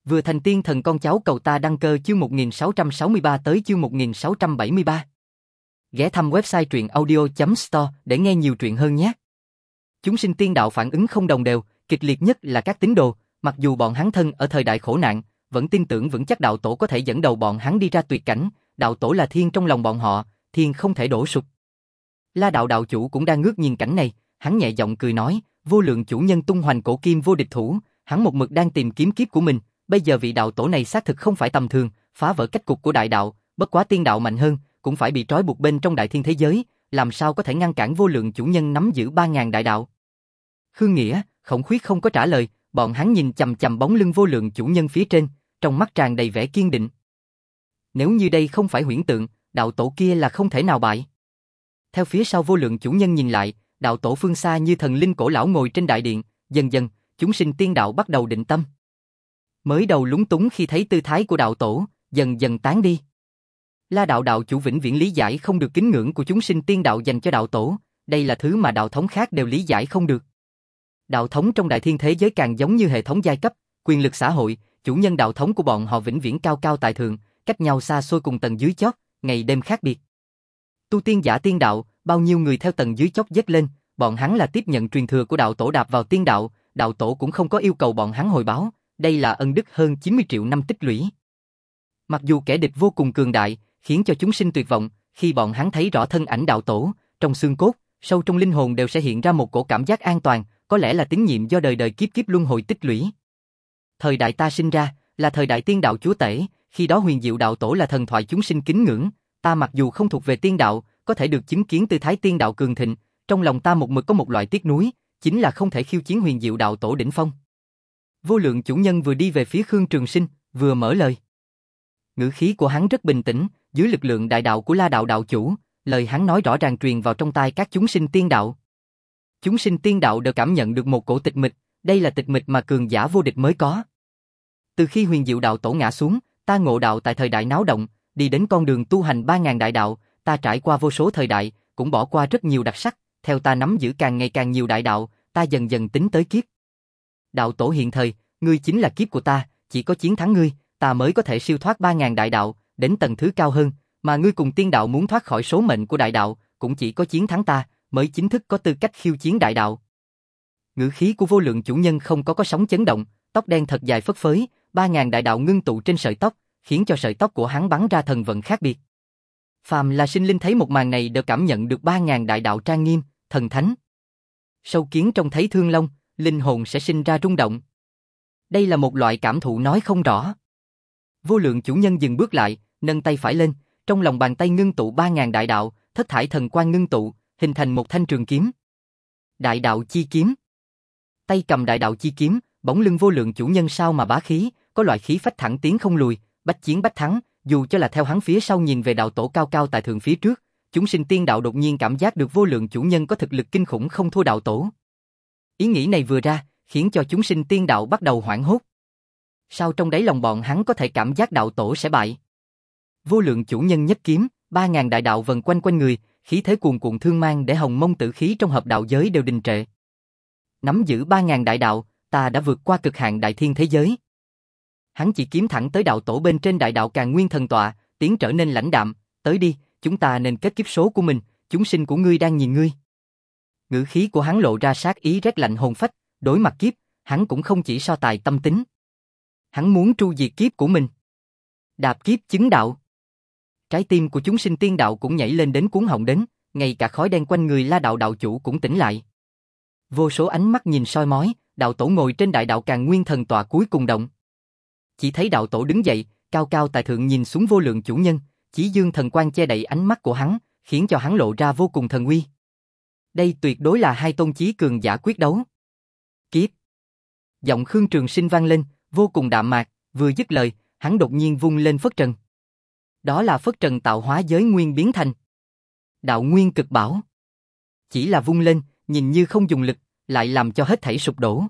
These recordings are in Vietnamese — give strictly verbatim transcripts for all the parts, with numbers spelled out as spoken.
Vừa thành tiên thần con cháu cầu ta đăng cơ chương một nghìn sáu trăm sáu mươi ba tới chương một nghìn sáu trăm bảy mươi ba. Ghé thăm website truyện audio chấm store để nghe nhiều truyện hơn nhé. Chúng sinh tiên đạo phản ứng không đồng đều, kịch liệt nhất là các tín đồ, mặc dù bọn hắn thân ở thời đại khổ nạn, vẫn tin tưởng vững chắc đạo tổ có thể dẫn đầu bọn hắn đi ra tuyệt cảnh, đạo tổ là thiên trong lòng bọn họ, thiên không thể đổ sụp. La đạo đạo chủ cũng đang ngước nhìn cảnh này, hắn nhẹ giọng cười nói, vô lượng chủ nhân tung hoành cổ kim vô địch thủ, hắn một mực đang tìm kiếm kiếp của mình, bây giờ vị đạo tổ này xác thực không phải tầm thường, phá vỡ cách cục của đại đạo, bất quá tiên đạo mạnh hơn, cũng phải bị trói buộc bên trong đại thiên thế giới, làm sao có thể ngăn cản vô lượng chủ nhân nắm giữ ba ngàn đại đạo. Khương Nghĩa, Khổng Khuyết không có trả lời, bọn hắn nhìn chằm chằm bóng lưng vô lượng chủ nhân phía trên, trong mắt tràn đầy vẻ kiên định. Nếu như đây không phải huyễn tượng, đạo tổ kia là không thể nào bại. Theo phía sau vô lượng chủ nhân nhìn lại, đạo tổ phương xa như thần linh cổ lão ngồi trên đại điện, dần dần, chúng sinh tiên đạo bắt đầu định tâm. Mới đầu lúng túng khi thấy tư thái của đạo tổ, dần dần tán đi. La đạo đạo chủ vĩnh viễn lý giải không được kính ngưỡng của chúng sinh tiên đạo dành cho đạo tổ, đây là thứ mà đạo thống khác đều lý giải không được. Đạo thống trong đại thiên thế giới càng giống như hệ thống giai cấp, quyền lực xã hội, chủ nhân đạo thống của bọn họ vĩnh viễn cao cao tại thượng, cách nhau xa xôi cùng tầng dưới chót, ngày đêm khác biệt. Tu tiên giả tiên đạo, bao nhiêu người theo tầng dưới chót dứt lên, bọn hắn là tiếp nhận truyền thừa của đạo tổ đạp vào tiên đạo, đạo tổ cũng không có yêu cầu bọn hắn hồi báo, đây là ân đức hơn chín mươi triệu năm tích lũy. Mặc dù kẻ địch vô cùng cường đại, khiến cho chúng sinh tuyệt vọng, khi bọn hắn thấy rõ thân ảnh đạo tổ, trong xương cốt, sâu trong linh hồn đều sẽ hiện ra một cổ cảm giác an toàn, có lẽ là tín nhiệm do đời đời kiếp kiếp luân hồi tích lũy. Thời đại ta sinh ra, là thời đại tiên đạo chúa tể, khi đó huyền diệu đạo tổ là thần thoại chúng sinh kính ngưỡng, ta mặc dù không thuộc về tiên đạo, có thể được chứng kiến tư thái tiên đạo cường thịnh, trong lòng ta một mực có một loại tiếc nuối, chính là không thể khiêu chiến huyền diệu đạo tổ đỉnh phong. Vô lượng chủ nhân vừa đi về phía Khương Trường Sinh, vừa mở lời. Ngữ khí của hắn rất bình tĩnh, dưới lực lượng đại đạo của La đạo đạo chủ, lời hắn nói rõ ràng truyền vào trong tai các chúng sinh tiên đạo. Chúng sinh tiên đạo đều cảm nhận được một cổ tịch mịch, đây là tịch mịch mà cường giả vô địch mới có. Từ khi huyền diệu đạo tổ ngã xuống, ta ngộ đạo tại thời đại náo động, đi đến con đường tu hành ba ngàn đại đạo, ta trải qua vô số thời đại, cũng bỏ qua rất nhiều đặc sắc, theo ta nắm giữ càng ngày càng nhiều đại đạo, ta dần dần tính tới kiếp. Đạo tổ hiện thời, ngươi chính là kiếp của ta, chỉ có chiến thắng ngươi, ta mới có thể siêu thoát ba ngàn đại đạo, đến tầng thứ cao hơn, mà ngươi cùng tiên đạo muốn thoát khỏi số mệnh của đại đạo, cũng chỉ có chiến thắng ta, mới chính thức có tư cách khiêu chiến đại đạo. Ngữ khí của vô lượng chủ nhân không có có sóng chấn động, tóc đen thật dài phất phới, ba ngàn đại đạo ngưng tụ trên sợi tóc, khiến cho sợi tóc của hắn bắn ra thần vận khác biệt. Phàm là sinh linh thấy một màn này đều cảm nhận được ba ngàn đại đạo trang nghiêm, thần thánh. Sâu kiến trông thấy thương long, linh hồn sẽ sinh ra rung động. Đây là một loại cảm thụ nói không rõ. Vô lượng chủ nhân dừng bước lại, nâng tay phải lên, trong lòng bàn tay ngưng tụ ba ngàn đại đạo, thất thải thần quang ngưng tụ, hình thành một thanh trường kiếm. Đại đạo chi kiếm. Tay cầm đại đạo chi kiếm, bóng lưng vô lượng chủ nhân sao mà bá khí, có loại khí phách thẳng tiến không lùi, bách chiến bách thắng, dù cho là theo hắn phía sau nhìn về đạo tổ cao cao tại thượng phía trước, chúng sinh tiên đạo đột nhiên cảm giác được vô lượng chủ nhân có thực lực kinh khủng không thua đạo tổ. Ý nghĩ này vừa ra, khiến cho chúng sinh tiên đạo bắt đầu hoảng hốt. Sao trong đáy lòng bọn hắn có thể cảm giác đạo tổ sẽ bại? Vô lượng chủ nhân nhất kiếm, ba ngàn đại đạo vần quanh quanh người, khí thế cuồn cuộn thương mang để hồng mông tử khí trong hợp đạo giới đều đình trệ. Nắm giữ ba ngàn đại đạo, ta đã vượt qua cực hạn đại thiên thế giới. Hắn chỉ kiếm thẳng tới đạo tổ bên trên đại đạo Càn Nguyên thần tọa, tiếng trở nên lãnh đạm, tới đi, chúng ta nên kết kiếp số của mình, chúng sinh của ngươi đang nhìn ngươi. Ngữ khí của hắn lộ ra sát ý rét lạnh hồn phách, đối mặt kiếp, hắn cũng không chỉ so tài tâm tính. Hắn muốn tru diệt kiếp của mình. Đạp kiếp chứng đạo. Trái tim của chúng sinh tiên đạo cũng nhảy lên đến cuống họng đến, ngay cả khói đen quanh người La đạo đạo chủ cũng tỉnh lại. Vô số ánh mắt nhìn soi mói, đạo tổ ngồi trên đại đạo Càn Nguyên thần tọa cuối cùng động. Chỉ thấy đạo tổ đứng dậy, cao cao tại thượng nhìn xuống vô lượng chủ nhân, chí dương thần quang che đậy ánh mắt của hắn, khiến cho hắn lộ ra vô cùng thần uy. Đây tuyệt đối là hai tôn chí cường giả quyết đấu. Kiếp. Giọng Khương Trường Sinh vang lên, vô cùng đạm mạc, vừa dứt lời, hắn đột nhiên vung lên phất trần. Đó là phất trần tạo hóa giới nguyên biến thành đạo nguyên cực bảo. Chỉ là vung lên, nhìn như không dùng lực, lại làm cho hết thảy sụp đổ.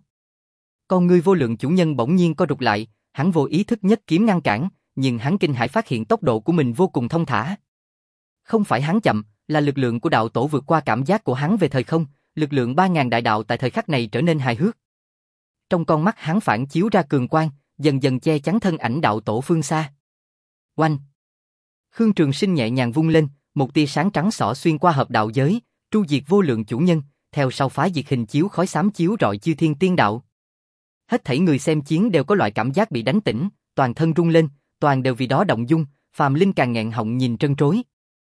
Con ngươi vô lượng chủ nhân bỗng nhiên co rụt lại, hắn vô ý thức nhất kiếm ngăn cản, nhưng hắn kinh hãi phát hiện tốc độ của mình vô cùng thông thả. Không phải hắn chậm, là lực lượng của đạo tổ vượt qua cảm giác của hắn về thời không, lực lượng ba ngàn đại đạo tại thời khắc này trở nên hài hước. Trong con mắt hắn phản chiếu ra cường quang, dần dần che chắn thân ảnh đạo tổ phương xa. Oanh! Khương Trường Sinh nhẹ nhàng vung lên, một tia sáng trắng xỏ xuyên qua hợp đạo giới, tru diệt vô lượng chủ nhân, theo sau phá diệt hình chiếu khói xám chiếu rọi chư thiên tiên đạo. Hết thảy người xem chiến đều có loại cảm giác bị đánh tỉnh, toàn thân rung lên, toàn đều vì đó động dung, phàm linh càng nghẹn họng nhìn trân trối.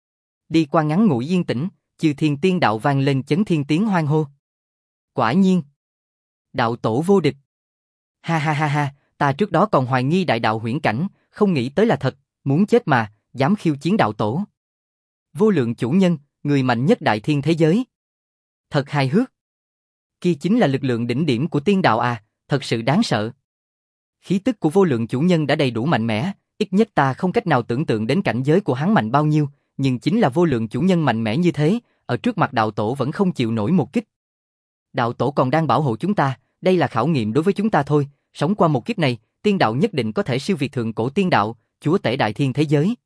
Đi qua ngắn ngủi yên tĩnh, chư thiên tiên đạo vang lên chấn thiên tiếng hoan hô. Quả nhiên, đạo tổ vô địch. Ha ha ha ha, ta trước đó còn hoài nghi đại đạo huyễn cảnh, không nghĩ tới là thật, muốn chết mà, dám khiêu chiến đạo tổ. Vô lượng chủ nhân, người mạnh nhất đại thiên thế giới. Thật hài hước. Kia chính là lực lượng đỉnh điểm của tiên đạo à, thật sự đáng sợ. Khí tức của vô lượng chủ nhân đã đầy đủ mạnh mẽ, ít nhất ta không cách nào tưởng tượng đến cảnh giới của hắn mạnh bao nhiêu, nhưng chính là vô lượng chủ nhân mạnh mẽ như thế, ở trước mặt đạo tổ vẫn không chịu nổi một kích. Đạo tổ còn đang bảo hộ chúng ta, đây là khảo nghiệm đối với chúng ta thôi, sống qua một kiếp này, tiên đạo nhất định có thể siêu việt thượng cổ tiên đạo, chúa tể đại thiên thế giới.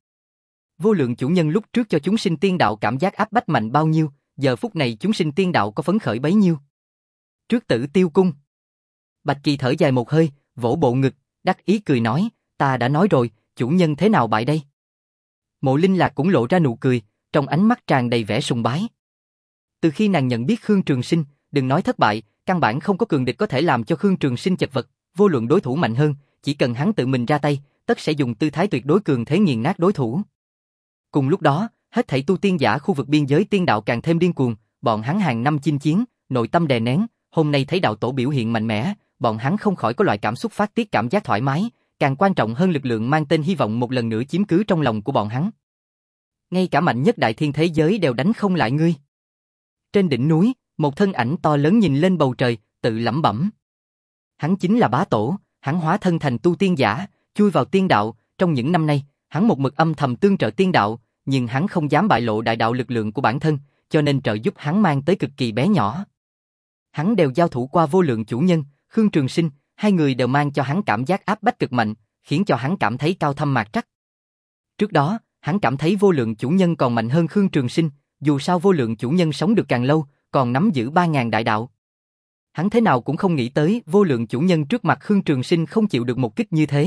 Vô lượng chủ nhân lúc trước cho chúng sinh tiên đạo cảm giác áp bách mạnh bao nhiêu, giờ phút này chúng sinh tiên đạo có phấn khởi bấy nhiêu. Trước Tử Tiêu cung, Bạch Kỳ thở dài một hơi, vỗ bộ ngực, đắc ý cười nói, ta đã nói rồi, chủ nhân thế nào bại đây? Mộ Linh Lạc cũng lộ ra nụ cười, trong ánh mắt tràn đầy vẻ sùng bái. Từ khi nàng nhận biết Khương Trường Sinh, đừng nói thất bại, căn bản không có cường địch có thể làm cho Khương Trường Sinh chật vật, vô luận đối thủ mạnh hơn, chỉ cần hắn tự mình ra tay, tất sẽ dùng tư thái tuyệt đối cường thế nghiền nát đối thủ. Cùng lúc đó, hết thảy tu tiên giả khu vực biên giới tiên đạo càng thêm điên cuồng, bọn hắn hàng năm chinh chiến, nội tâm đè nén, hôm nay thấy đạo tổ biểu hiện mạnh mẽ, bọn hắn không khỏi có loại cảm xúc phát tiết cảm giác thoải mái, càng quan trọng hơn lực lượng mang tên hy vọng một lần nữa chiếm cứ trong lòng của bọn hắn. Ngay cả mạnh nhất đại thiên thế giới đều đánh không lại ngươi. Trên đỉnh núi, một thân ảnh to lớn nhìn lên bầu trời, tự lẩm bẩm. Hắn chính là bá tổ, hắn hóa thân thành tu tiên giả, chui vào tiên đạo, trong những năm nay, hắn một mực âm thầm tương trợ tiên đạo, nhưng hắn không dám bại lộ đại đạo lực lượng của bản thân, cho nên trợ giúp hắn mang tới cực kỳ bé nhỏ. Hắn đều giao thủ qua vô lượng chủ nhân, Khương Trường Sinh, hai người đều mang cho hắn cảm giác áp bách cực mạnh, khiến cho hắn cảm thấy cao thâm mạc trắc. Trước đó, hắn cảm thấy vô lượng chủ nhân còn mạnh hơn Khương Trường Sinh, dù sao vô lượng chủ nhân sống được càng lâu, còn nắm giữ ba ngàn đại đạo. Hắn thế nào cũng không nghĩ tới vô lượng chủ nhân trước mặt Khương Trường Sinh không chịu được một kích như thế.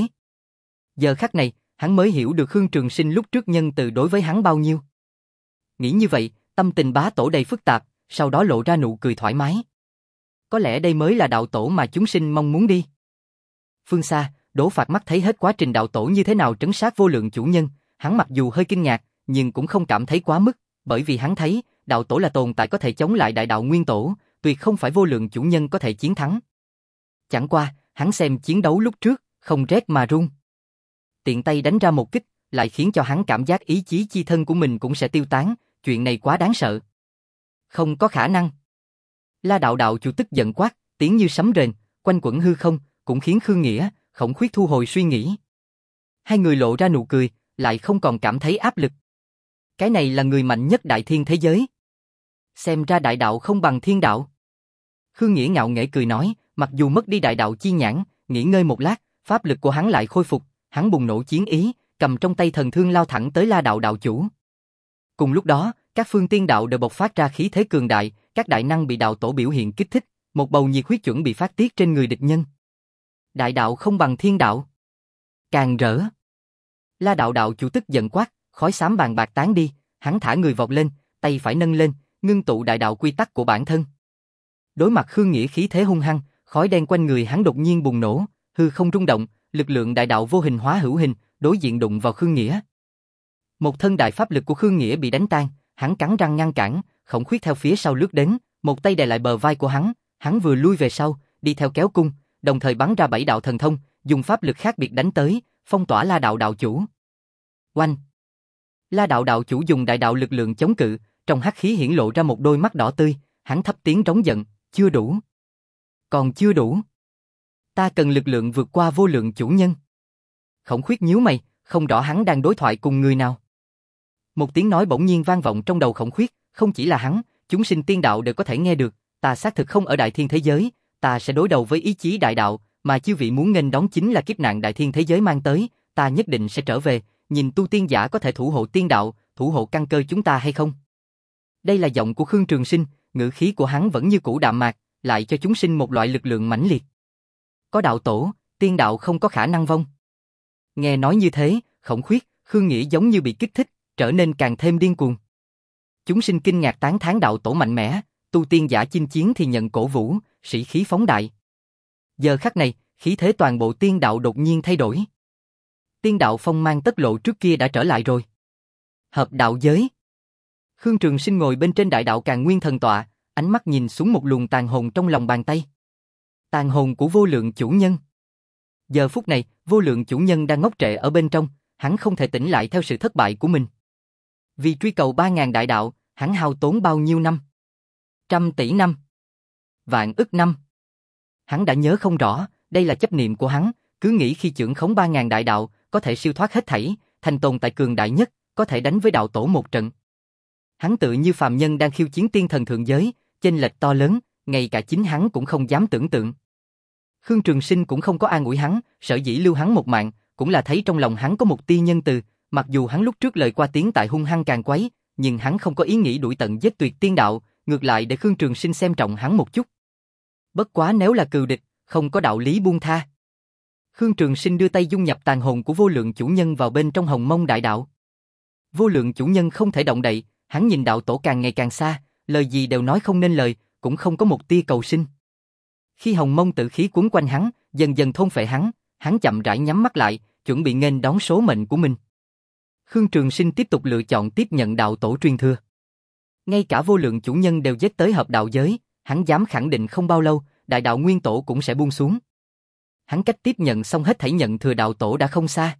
Giờ khắc này, hắn mới hiểu được Khương Trường Sinh lúc trước nhân từ đối với hắn bao nhiêu. Nghĩ như vậy, tâm tình bá tổ đầy phức tạp, sau đó lộ ra nụ cười thoải mái. Có lẽ đây mới là đạo tổ mà chúng sinh mong muốn đi. Phương xa, Đỗ Phạt mắt thấy hết quá trình đạo tổ như thế nào trấn sát vô lượng chủ nhân, hắn mặc dù hơi kinh ngạc, nhưng cũng không cảm thấy quá mức, bởi vì hắn thấy, đạo tổ là tồn tại có thể chống lại đại đạo nguyên tổ, tuyệt không phải vô lượng chủ nhân có thể chiến thắng. Chẳng qua, hắn xem chiến đấu lúc trước, không rét mà run. Tiện tay đánh ra một kích, lại khiến cho hắn cảm giác ý chí chi thân của mình cũng sẽ tiêu tán, chuyện này quá đáng sợ. Không có khả năng. La đạo đạo chủ tức giận quát, tiếng như sấm rền, quanh quẩn hư không, cũng khiến Khương Nghĩa, Khổng Khuyết thu hồi suy nghĩ. Hai người lộ ra nụ cười, lại không còn cảm thấy áp lực. Cái này là người mạnh nhất đại thiên thế giới. Xem ra đại đạo không bằng thiên đạo. Khương Nghĩa ngạo nghễ cười nói, mặc dù mất đi đại đạo chi nhãn, nghỉ ngơi một lát, pháp lực của hắn lại khôi phục, hắn bùng nổ chiến ý, cầm trong tay thần thương lao thẳng tới La đạo đạo chủ. Cùng lúc đó, các phương tiên đạo đều bộc phát ra khí thế cường đại, các đại năng bị đạo tổ biểu hiện kích thích, một bầu nhiệt huyết chuẩn bị phát tiết trên người địch nhân. Đại đạo không bằng thiên đạo. Càng rỡ. La đạo đạo chủ tức giận quát, khói xám bàn bạc tán đi, hắn thả người vọt lên, tay phải nâng lên, ngưng tụ đại đạo quy tắc của bản thân. Đối mặt Khương Nghĩa khí thế hung hăng, khói đen quanh người hắn đột nhiên bùng nổ, hư không rung động, lực lượng đại đạo vô hình hóa hữu hình, đối diện đụng vào Khương Nghĩa. Một thân đại pháp lực của Khương Nghĩa bị đánh tan, hắn cắn răng ngăn cản, Khổng Khuyết theo phía sau lướt đến, một tay đè lại bờ vai của hắn, hắn vừa lui về sau, đi theo kéo cung, đồng thời bắn ra bảy đạo thần thông, dùng pháp lực khác biệt đánh tới, phong tỏa La đạo đạo chủ. Oanh! La đạo đạo chủ dùng đại đạo lực lượng chống cự, trong hắc khí hiển lộ ra một đôi mắt đỏ tươi, hắn thấp tiếng rống giận, chưa đủ. Còn chưa đủ. Ta cần lực lượng vượt qua vô lượng chủ nhân. Khổng Khuyết nhíu mày, không rõ hắn đang đối thoại cùng người nào. Một tiếng nói bỗng nhiên vang vọng trong đầu Khổng Khuyết, không chỉ là hắn, chúng sinh tiên đạo đều có thể nghe được, ta xác thực không ở đại thiên thế giới, ta sẽ đối đầu với ý chí đại đạo, mà chư vị muốn nghênh đón chính là kiếp nạn đại thiên thế giới mang tới, ta nhất định sẽ trở về, nhìn tu tiên giả có thể thủ hộ tiên đạo, thủ hộ căn cơ chúng ta hay không. Đây là giọng của Khương Trường Sinh, ngữ khí của hắn vẫn như cũ đạm mạc, lại cho chúng sinh một loại lực lượng mãnh liệt. Có đạo tổ, tiên đạo không có khả năng vong. Nghe nói như thế, Khổng Khuyết, Khương Nghĩa giống như bị kích thích, trở nên càng thêm điên cuồng. Chúng sinh kinh ngạc tán thán đạo tổ mạnh mẽ, tu tiên giả chinh chiến thì nhận cổ vũ, sĩ khí phóng đại. Giờ khắc này, khí thế toàn bộ tiên đạo đột nhiên thay đổi. Tiên đạo phong mang tất lộ trước kia đã trở lại rồi. Hợp đạo giới. Khương Trường Sinh ngồi bên trên đại đạo Càn Nguyên thần tọa, ánh mắt nhìn xuống một luồng tàn hồn trong lòng bàn tay. Tàn hồn của vô lượng chủ nhân. Giờ phút này, vô lượng chủ nhân đang ngốc trệ ở bên trong, hắn không thể tỉnh lại theo sự thất bại của mình. Vì truy cầu ba ngàn đại đạo, hắn hao tốn bao nhiêu năm? Trăm tỷ năm. Vạn ức năm. Hắn đã nhớ không rõ, đây là chấp niệm của hắn, cứ nghĩ khi chưởng khống ba ngàn đại đạo, có thể siêu thoát hết thảy, thành tồn tại cường đại nhất, có thể đánh với đạo tổ một trận. Hắn tự như phàm nhân đang khiêu chiến tiên thần thượng giới, chênh lệch to lớn, ngay cả chính hắn cũng không dám tưởng tượng. Khương Trường Sinh cũng không có an ủi hắn, sở dĩ lưu hắn một mạng, cũng là thấy trong lòng hắn có một tia nhân từ, mặc dù hắn lúc trước lời qua tiếng tại hung hăng càng quấy, nhưng hắn không có ý nghĩ đuổi tận giết tuyệt tiên đạo, ngược lại để Khương Trường Sinh xem trọng hắn một chút. Bất quá nếu là cừu địch, không có đạo lý buông tha. Khương Trường Sinh đưa tay dung nhập tàn hồn của vô lượng chủ nhân vào bên trong hồng mông đại đạo. Vô lượng chủ nhân không thể động đậy, hắn nhìn đạo tổ càng ngày càng xa, lời gì đều nói không nên lời, cũng không có một tia cầu sinh. Khi hồng mông tử khí cuốn quanh hắn, dần dần thôn phệ hắn, hắn chậm rãi nhắm mắt lại, chuẩn bị nghênh đón số mệnh của mình. Khương Trường Sinh tiếp tục lựa chọn tiếp nhận đạo tổ truyền thừa. Ngay cả vô lượng chủ nhân đều giết tới hợp đạo giới, hắn dám khẳng định không bao lâu, đại đạo nguyên tổ cũng sẽ buông xuống. Hắn cách tiếp nhận xong hết thảy nhận thừa đạo tổ đã không xa.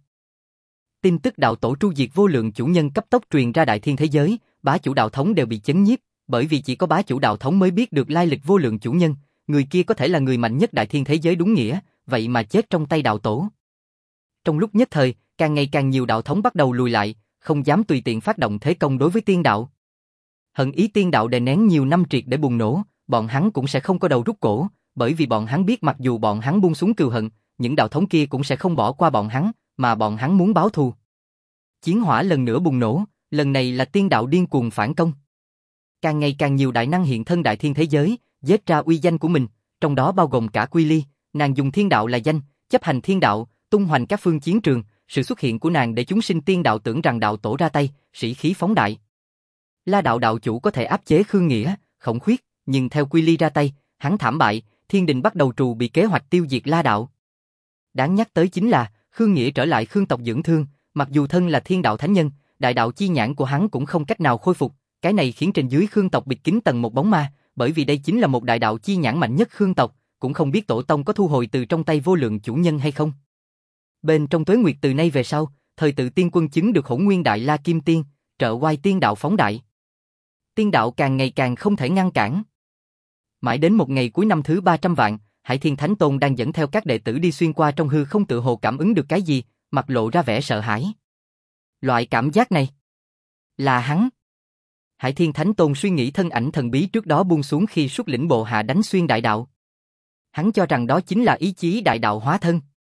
Tin tức đạo tổ tru diệt vô lượng chủ nhân cấp tốc truyền ra đại thiên thế giới, bá chủ đạo thống đều bị chấn nhiếp, bởi vì chỉ có bá chủ đạo thống mới biết được lai lịch vô lượng chủ nhân, người kia có thể là người mạnh nhất đại thiên thế giới đúng nghĩa, vậy mà chết trong tay đạo tổ. Trong lúc nhất thời, càng ngày càng nhiều đạo thống bắt đầu lùi lại, không dám tùy tiện phát động thế công đối với tiên đạo. Hận ý tiên đạo đè nén nhiều năm triệt để bùng nổ, bọn hắn cũng sẽ không có đầu rút cổ, bởi vì bọn hắn biết mặc dù bọn hắn buông xuống cừu hận, những đạo thống kia cũng sẽ không bỏ qua bọn hắn, mà bọn hắn muốn báo thù. Chiến hỏa lần nữa bùng nổ, lần này là tiên đạo điên cuồng phản công. Càng ngày càng nhiều đại năng hiện thân đại thiên thế giới, giết ra uy danh của mình, trong đó bao gồm cả Quy Ly, nàng dùng thiên đạo là danh, chấp hành thiên đạo, tung hoành các phương chiến trường, sự xuất hiện của nàng để chúng sinh tiên đạo tưởng rằng đạo tổ ra tay, sĩ khí phóng đại. La đạo đạo chủ có thể áp chế Khương Nghĩa, Khổng Khuyết, nhưng theo Quy Ly ra tay, hắn thảm bại, thiên đình bắt đầu trù bị kế hoạch tiêu diệt La đạo. Đáng nhắc tới chính là, Khương Nghĩa trở lại Khương tộc dưỡng thương, mặc dù thân là thiên đạo thánh nhân, đại đạo chi nhãn của hắn cũng không cách nào khôi phục, cái này khiến trên dưới Khương tộc bịt kín tầng một bóng ma, bởi vì đây chính là một đại đạo chi nhãn mạnh nhất Khương tộc, cũng không biết tổ tông có thu hồi từ trong tay vô lượng chủ nhân hay không. Bên trong tuế nguyệt từ nay về sau, thời tự tiên quân chứng được Hỗn Nguyên Đại La Kim Tiên, trợ oai tiên đạo phóng đại. Tiên đạo càng ngày càng không thể ngăn cản. Mãi đến một ngày cuối năm thứ ba trăm vạn, Hải Thiên Thánh Tôn đang dẫn theo các đệ tử đi xuyên qua trong hư không tự hồ cảm ứng được cái gì, mặt lộ ra vẻ sợ hãi. Loại cảm giác này là hắn. Hải Thiên Thánh Tôn suy nghĩ thân ảnh thần bí trước đó buông xuống khi xuất lĩnh bộ hạ đánh xuyên đại đạo. Hắn cho rằng đó chính là ý chí đại đạo hóa thân.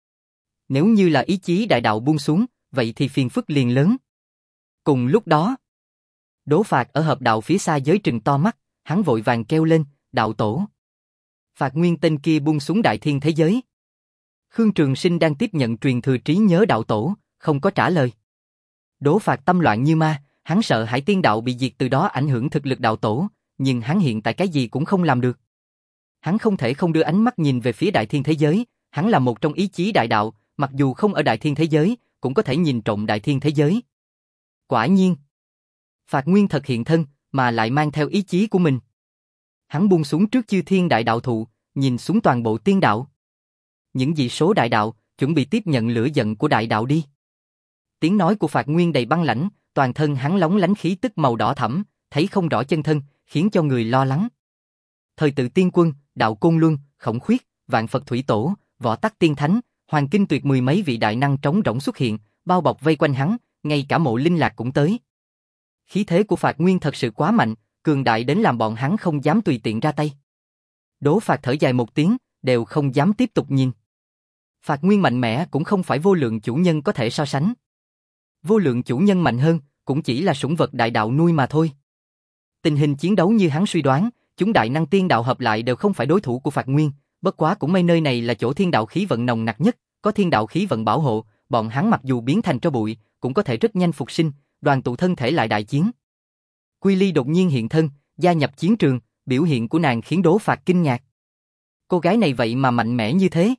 Nếu như là ý chí đại đạo buông xuống, vậy thì phiền phức liền lớn. Cùng lúc đó, Đỗ Phạt ở hợp đạo phía xa giới trừng to mắt, hắn vội vàng kêu lên, đạo tổ. Phạt Nguyên tên kia buông xuống đại thiên thế giới. Khương Trường Sinh đang tiếp nhận truyền thừa trí nhớ đạo tổ, không có trả lời. Đỗ Phạt tâm loạn như ma, hắn sợ Hải Tiên đạo bị diệt từ đó ảnh hưởng thực lực đạo tổ, nhưng hắn hiện tại cái gì cũng không làm được. Hắn không thể không đưa ánh mắt nhìn về phía đại thiên thế giới, hắn là một trong ý chí đại đạo, mặc dù không ở đại thiên thế giới, cũng có thể nhìn trộm đại thiên thế giới. Quả nhiên, Phạt Nguyên thật hiện thân, mà lại mang theo ý chí của mình. Hắn buông xuống trước chư thiên đại đạo thụ, nhìn xuống toàn bộ tiên đạo. Những vị số đại đạo, chuẩn bị tiếp nhận lửa giận của đại đạo đi. Tiếng nói của Phạt Nguyên đầy băng lãnh, toàn thân hắn lóng lánh khí tức màu đỏ thẫm, thấy không rõ chân thân, khiến cho người lo lắng. Thời tự tiên quân, đạo Côn Luân, Khổng Khuyết, Vạn Phật Thủy Tổ, Võ Tắc Tiên Thánh, Hoàng Kinh Tuyệt mười mấy vị đại năng trống rỗng xuất hiện, bao bọc vây quanh hắn, ngay cả Mộ Linh Lạc cũng tới. Khí thế của Phạt Nguyên thật sự quá mạnh, cường đại đến làm bọn hắn không dám tùy tiện ra tay. Đỗ Phạt thở dài một tiếng, đều không dám tiếp tục nhìn. Phạt Nguyên mạnh mẽ cũng không phải vô lượng chủ nhân có thể so sánh. Vô lượng chủ nhân mạnh hơn, cũng chỉ là sủng vật đại đạo nuôi mà thôi. Tình hình chiến đấu như hắn suy đoán, chúng đại năng tiên đạo hợp lại đều không phải đối thủ của Phạt Nguyên, bất quá cũng may nơi này là chỗ thiên đạo khí vận nồng nặc nhất, có thiên đạo khí vận bảo hộ, bọn hắn mặc dù biến thành tro bụi, cũng có thể rất nhanh phục sinh, đoàn tụ thân thể lại đại chiến. Quy Ly đột nhiên hiện thân, gia nhập chiến trường, biểu hiện của nàng khiến Đỗ Phạt kinh ngạc. Cô gái này vậy mà mạnh mẽ như thế.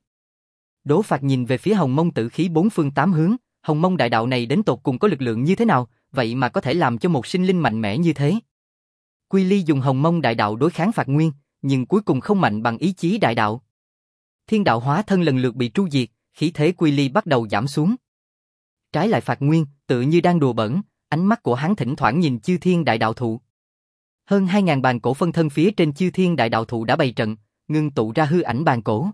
Đỗ Phạt nhìn về phía Hồng Mông tử khí bốn phương tám hướng, Hồng Mông đại đạo này đến tột cùng có lực lượng như thế nào, vậy mà có thể làm cho một sinh linh mạnh mẽ như thế. Quy Ly dùng Hồng Mông đại đạo đối kháng Phạt Nguyên, nhưng cuối cùng không mạnh bằng ý chí đại đạo. Thiên đạo hóa thân lần lượt bị tru diệt, khí thế Quy Ly bắt đầu giảm xuống. Trái lại Phạt Nguyên, tự như đang đùa bỡn, ánh mắt của hắn thỉnh thoảng nhìn chư thiên đại đạo thụ. Hơn hai ngàn bàn cổ phân thân phía trên chư thiên đại đạo thụ đã bày trận, ngưng tụ ra hư ảnh bàn cổ.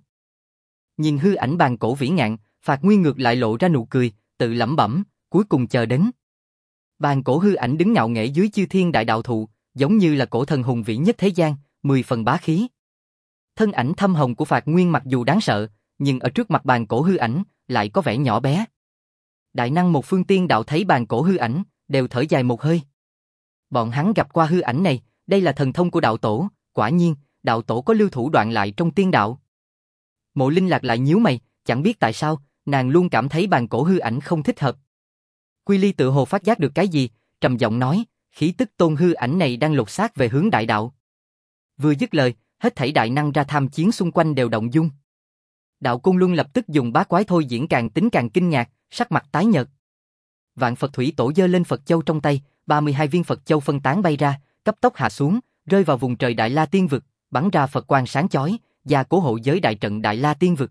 Nhìn hư ảnh bàn cổ vĩ ngạn, Phạt Nguyên ngược lại lộ ra nụ cười, tự lẩm bẩm, cuối cùng chờ đến. Bàn cổ hư ảnh đứng ngạo nghễ dưới chư thiên đại đạo thụ, giống như là cổ thần hùng vĩ nhất thế gian, mười phần bá khí. Thân ảnh thâm hồng của Phạt Nguyên mặc dù đáng sợ, nhưng ở trước mặt bàn cổ hư ảnh, lại có vẻ nhỏ bé. Đại năng một phương tiên đạo thấy bàn cổ hư ảnh, đều thở dài một hơi. Bọn hắn gặp qua hư ảnh này, đây là thần thông của đạo tổ, quả nhiên, đạo tổ có lưu thủ đoạn lại trong tiên đạo. Mộ Linh Lạc lại nhíu mày, chẳng biết tại sao, nàng luôn cảm thấy bàn cổ hư ảnh không thích hợp. Quy Ly tự hồ phát giác được cái gì, trầm giọng nói, khí tức tôn hư ảnh này đang lột xác về hướng đại đạo. Vừa dứt lời, hết thảy đại năng ra tham chiến xung quanh đều động dung. Đạo Côn Luân lập tức dùng bá quái thôi diễn càng tính càng kinh ngạc, sắc mặt tái nhợt. Vạn Phật Thủy Tổ giơ lên Phật Châu trong tay, ba mươi hai viên Phật Châu phân tán bay ra, cấp tốc hạ xuống, rơi vào vùng trời Đại La Tiên Vực, bắn ra Phật quang sáng chói, gia cố hộ giới đại trận Đại La Tiên Vực.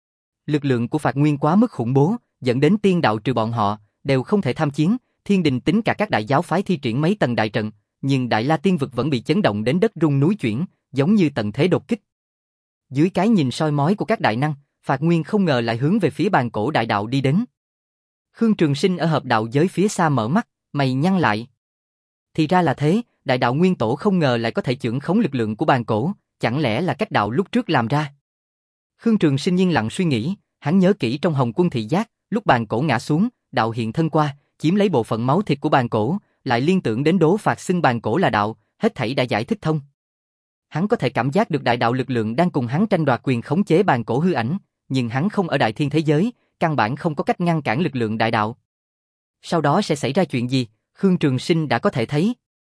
Lực lượng của Phạt Nguyên quá mức khủng bố, dẫn đến tiên đạo trừ bọn họ, đều không thể tham chiến, Thiên Đình tính cả các đại giáo phái thi triển mấy tầng đại trận, nhưng Đại La Tiên Vực vẫn bị chấn động đến đất rung núi chuyển, giống như tận thế đột kích. Dưới cái nhìn soi mói của các đại năng, Phạt Nguyên không ngờ lại hướng về phía bàn cổ đại đạo đi đến. Khương Trường Sinh ở hợp đạo giới phía xa mở mắt, mày nhăn lại. Thì ra là thế, đại đạo nguyên tổ không ngờ lại có thể chưởng khống lực lượng của bàn cổ, chẳng lẽ là cách đạo lúc trước làm ra. Khương Trường Sinh yên lặng suy nghĩ, hắn nhớ kỹ trong Hồng Quân thị giác, lúc bàn cổ ngã xuống, đạo hiện thân qua, chiếm lấy bộ phận máu thịt của bàn cổ, lại liên tưởng đến Đỗ Phạt xưng bàn cổ là đạo, hết thảy đã giải thích thông. Hắn có thể cảm giác được đại đạo lực lượng đang cùng hắn tranh đoạt quyền khống chế bàn cổ hư ảnh, nhưng hắn không ở đại thiên thế giới, căn bản không có cách ngăn cản lực lượng đại đạo. Sau đó sẽ xảy ra chuyện gì, Khương Trường Sinh đã có thể thấy.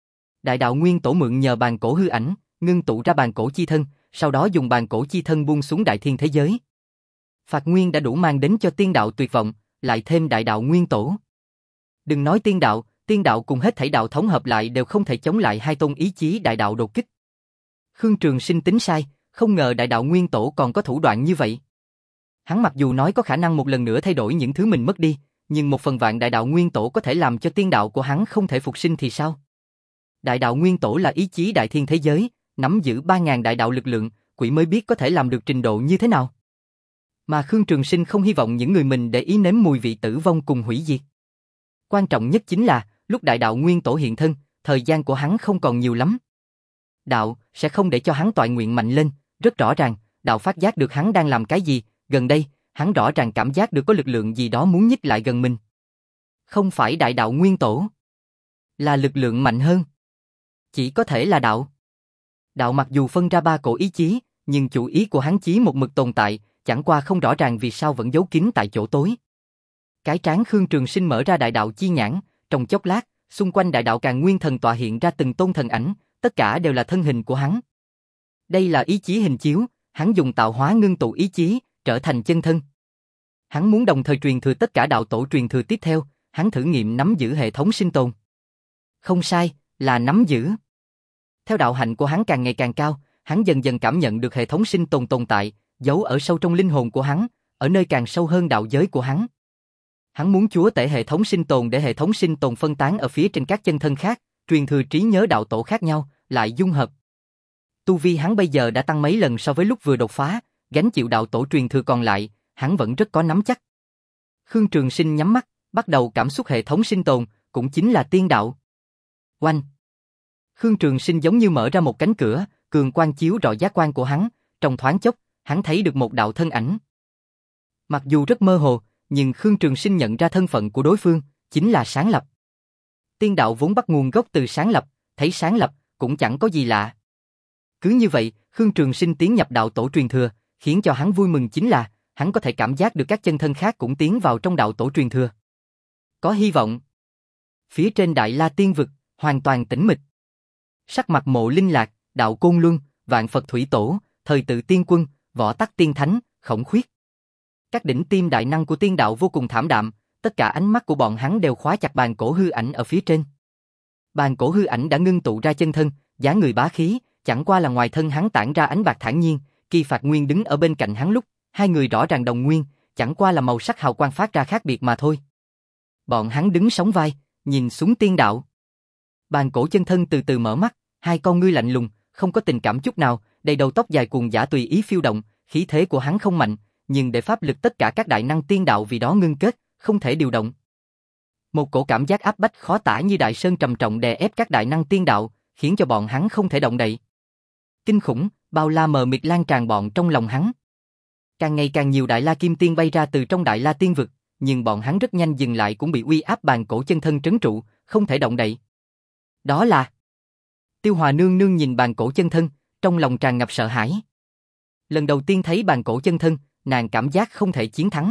Đại đạo nguyên tổ mượn nhờ bàn cổ hư ảnh, ngưng tụ ra bàn cổ chi thân, sau đó dùng bàn cổ chi thân buông xuống đại thiên thế giới. Phạt Nguyên đã đủ mang đến cho tiên đạo tuyệt vọng, lại thêm đại đạo nguyên tổ. Đừng nói tiên đạo, tiên đạo cùng hết thảy đạo thống hợp lại đều không thể chống lại hai tôn ý chí đại đạo đột kích. Khương Trường Sinh tính sai, không ngờ đại đạo nguyên tổ còn có thủ đoạn như vậy. Hắn mặc dù nói có khả năng một lần nữa thay đổi những thứ mình mất đi, nhưng một phần vạn đại đạo nguyên tổ có thể làm cho tiên đạo của hắn không thể phục sinh thì sao? Đại đạo nguyên tổ là ý chí đại thiên thế giới, nắm giữ ba ngàn đại đạo lực lượng, quỷ mới biết có thể làm được trình độ như thế nào. Mà Khương Trường Sinh không hy vọng những người mình để ý nếm mùi vị tử vong cùng hủy diệt. Quan trọng nhất chính là, lúc đại đạo nguyên tổ hiện thân, thời gian của hắn không còn nhiều lắm. Đạo sẽ không để cho hắn toại nguyện mạnh lên, rất rõ ràng, đạo phát giác được hắn đang làm cái gì, gần đây, hắn rõ ràng cảm giác được có lực lượng gì đó muốn nhích lại gần mình. Không phải đại đạo nguyên tổ, là lực lượng mạnh hơn. Chỉ có thể là đạo. Đạo mặc dù phân ra ba cổ ý chí, nhưng chủ ý của hắn chí một mực tồn tại, chẳng qua không rõ ràng vì sao vẫn giấu kín tại chỗ tối. Cái trán Khương Trường Sinh mở ra đại đạo chi nhãn, trong chốc lát, xung quanh đại đạo Càn Nguyên thần tọa hiện ra từng tôn thần ảnh, tất cả đều là thân hình của hắn. Đây là ý chí hình chiếu, hắn dùng tạo hóa ngưng tụ ý chí, trở thành chân thân. Hắn muốn đồng thời truyền thừa tất cả đạo tổ truyền thừa tiếp theo, hắn thử nghiệm nắm giữ hệ thống sinh tồn. Không sai, là nắm giữ. Theo đạo hạnh của hắn càng ngày càng cao, hắn dần dần cảm nhận được hệ thống sinh tồn tồn tại, giấu ở sâu trong linh hồn của hắn, ở nơi càng sâu hơn đạo giới của hắn. Hắn muốn chúa tể hệ thống sinh tồn để hệ thống sinh tồn phân tán ở phía trên các chân thân khác, truyền thừa trí nhớ đạo tổ khác nhau, lại dung hợp. Tu vi hắn bây giờ đã tăng mấy lần so với lúc vừa đột phá, gánh chịu đạo tổ truyền thừa còn lại, hắn vẫn rất có nắm chắc. Khương Trường Sinh nhắm mắt, bắt đầu cảm xúc hệ thống sinh tồn, cũng chính là tiên đạo. Oanh! Khương Trường Sinh giống như mở ra một cánh cửa, cường quang chiếu rọi giác quan của hắn, trong thoáng chốc, hắn thấy được một đạo thân ảnh. Mặc dù rất mơ hồ, nhưng Khương Trường Sinh nhận ra thân phận của đối phương, chính là Sáng Lập. Tiên đạo vốn bắt nguồn gốc từ Sáng Lập, thấy Sáng Lập, cũng chẳng có gì lạ. Cứ như vậy, Khương Trường Sinh tiến nhập đạo tổ truyền thừa, khiến cho hắn vui mừng chính là, hắn có thể cảm giác được các chân thân khác cũng tiến vào trong đạo tổ truyền thừa. Có hy vọng. Phía trên Đại La Tiên Vực, hoàn toàn tĩnh mịch. Sắc mặt Mộ Linh Lạc, Đạo Côn Luân, Vạn Phật Thủy Tổ, Thời Tự Tiên Quân, Võ Tắc Tiên Thánh, Khổng Khuyết. Các đỉnh tiêm đại năng của tiên đạo vô cùng thảm đạm, tất cả ánh mắt của bọn hắn đều khóa chặt bàn cổ hư ảnh ở phía trên. Bàn cổ hư ảnh đã ngưng tụ ra chân thân, dáng người bá khí, chẳng qua là ngoài thân hắn tản ra ánh bạc thản nhiên, Kỳ Phạt Nguyên đứng ở bên cạnh hắn lúc, hai người rõ ràng đồng nguyên, chẳng qua là màu sắc hào quang phát ra khác biệt mà thôi. Bọn hắn đứng sóng vai, nhìn xuống tiên đạo. Bàn cổ chân thân từ từ mở mắt, hai con ngươi lạnh lùng, không có tình cảm chút nào, đầy đầu tóc dài cuồng dã tùy ý phiêu động, khí thế của hắn không mạnh, nhưng để pháp lực tất cả các đại năng tiên đạo vì đó ngưng kết, không thể điều động. Một cổ cảm giác áp bách khó tả như đại sơn trầm trọng đè ép các đại năng tiên đạo, khiến cho bọn hắn không thể động đậy. Kinh khủng, bao la mờ mịt lan tràn bọn trong lòng hắn. Càng ngày càng nhiều đại la kim tiên bay ra từ trong Đại La Tiên Vực, nhưng bọn hắn rất nhanh dừng lại cũng bị uy áp bàn cổ chân thân trấn trụ, không thể động đậy. Đó là... Tiêu Hòa nương nương nhìn bàn cổ chân thân, trong lòng tràn ngập sợ hãi. Lần đầu tiên thấy bàn cổ chân thân, nàng cảm giác không thể chiến thắng.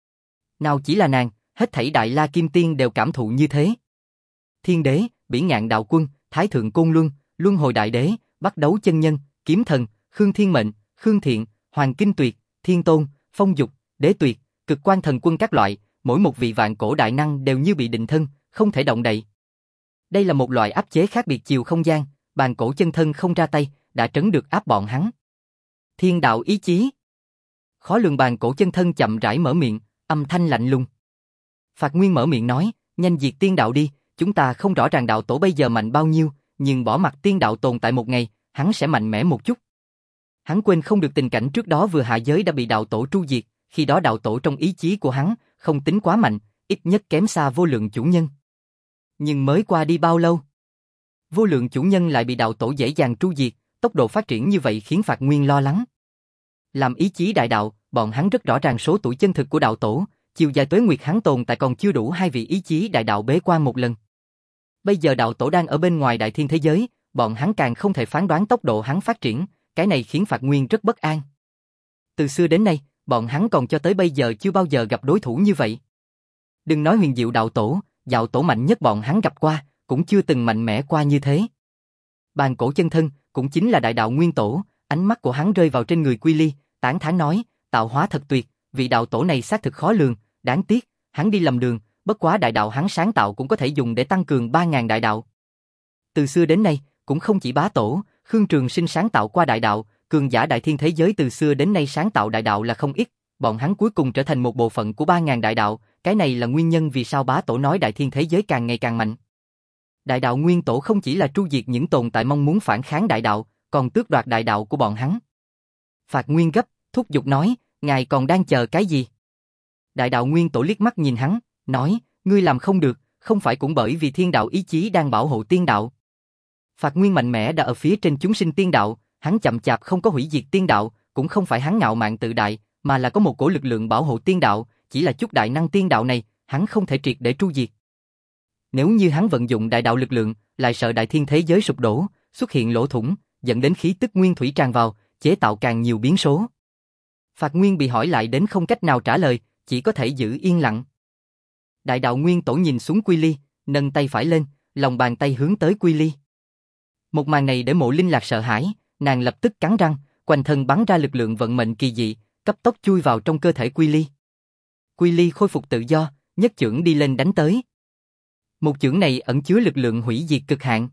Nào chỉ là nàng, hết thảy Đại La Kim Tiên đều cảm thụ như thế. Thiên Đế, Bỉ Ngạn Đạo Quân, Thái Thượng Côn Luân, Luân Hồi Đại Đế, Bắt Đấu Chân Nhân, Kiếm Thần, Khương Thiên Mệnh, Khương Thiện, Hoàng Kinh Tuyệt, Thiên Tôn, Phong Dục, Đế Tuyệt, Cực Quan Thần Quân các loại, mỗi một vị vạn cổ đại năng đều như bị định thân, không thể động đậy. Đây là một loại áp chế khác biệt chiều không gian, bàn cổ chân thân không ra tay, đã trấn được áp bọn hắn. Thiên đạo ý chí. Khó lường bàn cổ chân thân chậm rãi mở miệng, âm thanh lạnh lùng. Phạt Nguyên mở miệng nói, nhanh diệt tiên đạo đi, chúng ta không rõ ràng đạo tổ bây giờ mạnh bao nhiêu, nhưng bỏ mặc tiên đạo tồn tại một ngày, hắn sẽ mạnh mẽ một chút. Hắn quên không được tình cảnh trước đó vừa hạ giới đã bị đạo tổ tru diệt, khi đó đạo tổ trong ý chí của hắn, không tính quá mạnh, ít nhất kém xa vô lượng chủ nhân. Nhưng mới qua đi bao lâu? Vô lượng chủ nhân lại bị đạo tổ dễ dàng tru diệt, tốc độ phát triển như vậy khiến Phạt Nguyên lo lắng. Làm ý chí đại đạo, bọn hắn rất rõ ràng số tuổi chân thực của đạo tổ, chiều dài tuế nguyệt hắn tồn tại còn chưa đủ hai vị ý chí đại đạo bế quan một lần. Bây giờ đạo tổ đang ở bên ngoài đại thiên thế giới, bọn hắn càng không thể phán đoán tốc độ hắn phát triển, cái này khiến Phạt Nguyên rất bất an. Từ xưa đến nay, bọn hắn còn cho tới bây giờ chưa bao giờ gặp đối thủ như vậy. Đừng nói huyền diệu đạo tổ, đạo tổ mạnh nhất bọn hắn gặp qua, cũng chưa từng mạnh mẽ qua như thế. Bàn cổ chân thân, cũng chính là đại đạo nguyên tổ, ánh mắt của hắn rơi vào trên người Quy Ly, tán thán nói, tạo hóa thật tuyệt, vị đạo tổ này xác thực khó lường, đáng tiếc, hắn đi lầm đường, bất quá đại đạo hắn sáng tạo cũng có thể dùng để tăng cường ba ngàn đại đạo. Từ xưa đến nay, cũng không chỉ bá tổ, Khương Trường Sinh sáng tạo qua đại đạo, cường giả đại thiên thế giới từ xưa đến nay sáng tạo đại đạo là không ít, bọn hắn cuối cùng trở thành một bộ phận của ba ngàn đại đạo, cái này là nguyên nhân vì sao bá tổ nói đại thiên thế giới càng ngày càng mạnh. Đại đạo nguyên tổ không chỉ là tru diệt những tồn tại mong muốn phản kháng đại đạo, còn tước đoạt đại đạo của bọn hắn. Phạt Nguyên gấp, thúc giục nói, ngài còn đang chờ cái gì? Đại đạo nguyên tổ liếc mắt nhìn hắn, nói, ngươi làm không được, không phải cũng bởi vì thiên đạo ý chí đang bảo hộ tiên đạo. Phạt Nguyên mạnh mẽ đã ở phía trên chúng sinh tiên đạo, hắn chậm chạp không có hủy diệt tiên đạo, cũng không phải hắn ngạo mạn tự đại, mà là có một cổ lực lượng bảo hộ tiên đạo, chỉ là chút đại năng tiên đạo này, hắn không thể triệt để tru diệt. Nếu như hắn vận dụng đại đạo lực lượng, lại sợ đại thiên thế giới sụp đổ, xuất hiện lỗ thủng, dẫn đến khí tức nguyên thủy tràn vào, chế tạo càng nhiều biến số. Phạt Nguyên bị hỏi lại đến không cách nào trả lời, chỉ có thể giữ yên lặng. Đại đạo nguyên tổ nhìn xuống Quy Ly, nâng tay phải lên, lòng bàn tay hướng tới Quy Ly. Một màn này để Mộ Linh Lạc sợ hãi, nàng lập tức cắn răng, quanh thân bắn ra lực lượng vận mệnh kỳ dị, cấp tốc chui vào trong cơ thể Quy Ly. Quy Ly khôi phục tự do, nhất chưởng đi lên đánh tới. Một chưởng này ẩn chứa lực lượng hủy diệt cực hạn.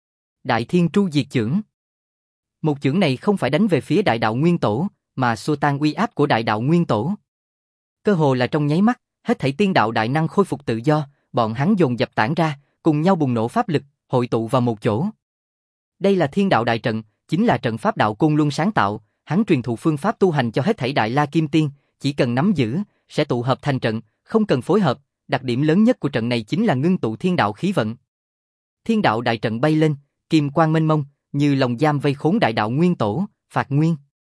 Đại Thiên Tru Diệt Chưởng. Một chưởng này không phải đánh về phía đại đạo nguyên tổ, mà xua tan uy áp của đại đạo nguyên tổ. Cơ hồ là trong nháy mắt, hết thảy tiên đạo đại năng khôi phục tự do, bọn hắn dồn dập tản ra, cùng nhau bùng nổ pháp lực, hội tụ vào một chỗ. Đây là Thiên Đạo Đại Trận, chính là trận pháp đạo Côn Luân sáng tạo, hắn truyền thụ phương pháp tu hành cho hết thảy đại la kim tiên, chỉ cần nắm giữ, sẽ tụ hợp thành trận, không cần phối hợp, đặc điểm lớn nhất của trận này chính là ngưng tụ thiên đạo khí vận. Thiên Đạo Đại Trận bay lên, kim quang mênh mông, như lồng giam vây khốn đại đạo nguyên tổ, Phạt Nguyên.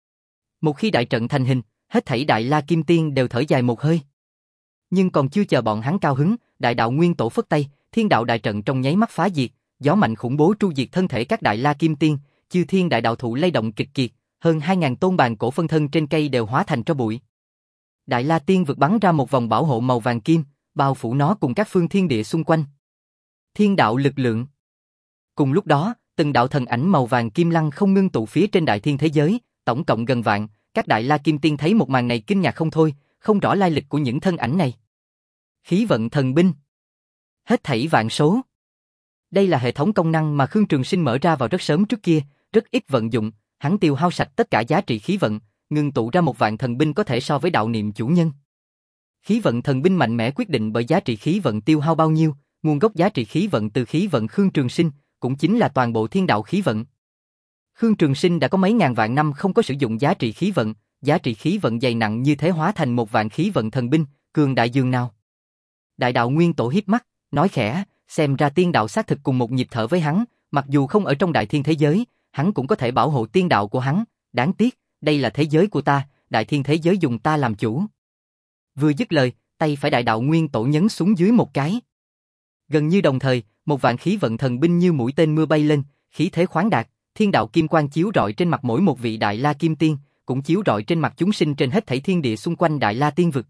Một khi đại trận thành hình, hết thảy đại la kim tiên đều thở dài một hơi. Nhưng còn chưa chờ bọn hắn cao hứng, đại đạo nguyên tổ phất tay, Thiên Đạo Đại Trận trong nháy mắt phá diệt, gió mạnh khủng bố tru diệt thân thể các đại la kim tiên, chư thiên đại đạo thụ lay động kịch kiệt, hơn hai nghìn tôn bàn cổ phân thân trên cây đều hóa thành tro bụi. Đại La Tiên Vực bắn ra một vòng bảo hộ màu vàng kim, bao phủ nó cùng các phương thiên địa xung quanh. Thiên đạo lực lượng. Cùng lúc đó, từng đạo thần ảnh màu vàng kim lăng không ngưng tụ phía trên đại thiên thế giới, tổng cộng gần vạn. Các Đại La Kim Tiên thấy một màn này kinh ngạc không thôi, không rõ lai lịch của những thân ảnh này. Khí vận thần binh. Hết thảy vạn số. Đây là hệ thống công năng mà Khương Trường Sinh mở ra vào rất sớm trước kia, rất ít vận dụng, hắn tiêu hao sạch tất cả giá trị khí vận, ngưng tụ ra một vạn thần binh có thể so với đạo niệm chủ nhân. Khí vận thần binh mạnh mẽ quyết định bởi giá trị khí vận tiêu hao bao nhiêu, nguồn gốc giá trị khí vận từ khí vận Khương Trường Sinh, cũng chính là toàn bộ thiên đạo khí vận. Khương Trường Sinh đã có mấy ngàn vạn năm không có sử dụng giá trị khí vận, giá trị khí vận dày nặng như thế hóa thành một vạn khí vận thần binh, cường đại dường nào. Đại đạo Nguyên Tổ híp mắt, nói khẽ, xem ra tiên đạo xác thực cùng một nhịp thở với hắn, mặc dù không ở trong đại thiên thế giới, hắn cũng có thể bảo hộ tiên đạo của hắn, đáng tiếc, đây là thế giới của ta, đại thiên thế giới dùng ta làm chủ. Vừa dứt lời, tay phải đại đạo Nguyên Tổ nhấn xuống dưới một cái. Gần như đồng thời, một vạn khí vận thần binh như mũi tên mưa bay lên, khí thế khoáng đạt, thiên đạo kim quang chiếu rọi trên mặt mỗi một vị Đại La Kim Tiên, cũng chiếu rọi trên mặt chúng sinh trên hết thảy thiên địa xung quanh Đại La Tiên Vực.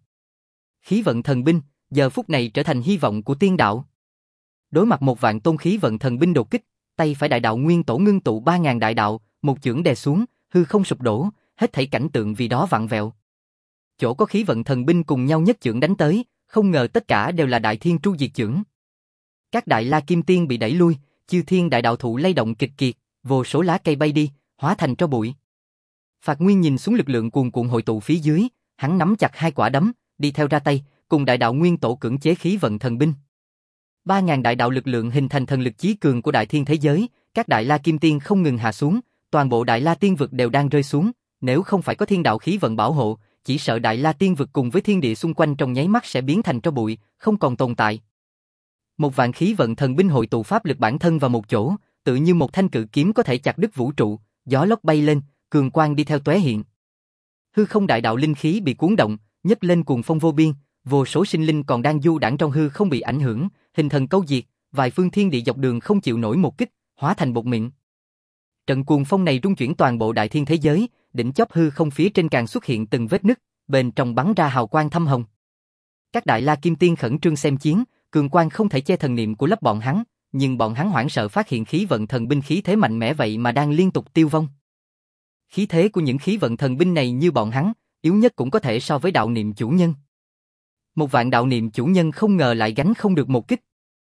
Khí vận thần binh, giờ phút này trở thành hy vọng của tiên đạo. Đối mặt một vạn tôn khí vận thần binh đột kích, tay phải đại đạo Nguyên Tổ ngưng tụ ba ngàn đại đạo, một chưởng đè xuống, hư không sụp đổ, hết thảy cảnh tượng vì đó vặn vẹo. Chỗ có khí vận thần binh cùng nhau nhất chưởng đánh tới, không ngờ tất cả đều là đại thiên tru diệt chưởng. Các Đại La Kim Tiên bị đẩy lui, chư thiên đại đạo thụ lay động kịch kiệt, vô số lá cây bay đi, hóa thành tro bụi. Phạt Nguyên nhìn xuống lực lượng cuồn cuộn hội tụ phía dưới, hắn nắm chặt hai quả đấm, đi theo ra tay, cùng đại đạo Nguyên Tổ cưỡng chế khí vận thần binh. Ba ngàn đại đạo lực lượng hình thành thần lực chí cường của đại thiên thế giới, các Đại La Kim Tiên không ngừng hạ xuống, toàn bộ Đại La Tiên Vực đều đang rơi xuống, nếu không phải có thiên đạo khí vận bảo hộ, chỉ sợ Đại La Tiên Vực cùng với thiên địa xung quanh trong nháy mắt sẽ biến thành tro bụi, không còn tồn tại. Một vạn khí vận thần binh hội tụ pháp lực bản thân vào một chỗ, tự như một thanh cự kiếm có thể chặt đứt vũ trụ, gió lốc bay lên, cường quang đi theo tóe hiện. Hư không đại đạo linh khí bị cuốn động, nhấc lên cuồng phong vô biên, vô số sinh linh còn đang du đãng trong hư không bị ảnh hưởng, hình thần câu diệt, vài phương thiên địa dọc đường không chịu nổi một kích, hóa thành bột mịn. Trận cuồng phong này rung chuyển toàn bộ đại thiên thế giới, đỉnh chóp hư không phía trên càng xuất hiện từng vết nứt, bên trong bắn ra hào quang thâm hồng. Các Đại La Kim Tiên khẩn trương xem chiến, cường quang không thể che thần niệm của lấp bọn hắn, nhưng bọn hắn hoảng sợ phát hiện khí vận thần binh khí thế mạnh mẽ vậy mà đang liên tục tiêu vong. Khí thế của những khí vận thần binh này như bọn hắn, yếu nhất cũng có thể so với đạo niệm chủ nhân. Một vạn đạo niệm chủ nhân không ngờ lại gánh không được một kích.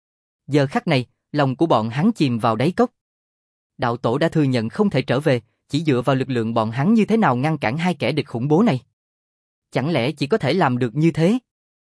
Giờ khắc này, lòng của bọn hắn chìm vào đáy cốc. Đạo tổ đã thừa nhận không thể trở về, chỉ dựa vào lực lượng bọn hắn như thế nào ngăn cản hai kẻ địch khủng bố này. Chẳng lẽ chỉ có thể làm được như thế?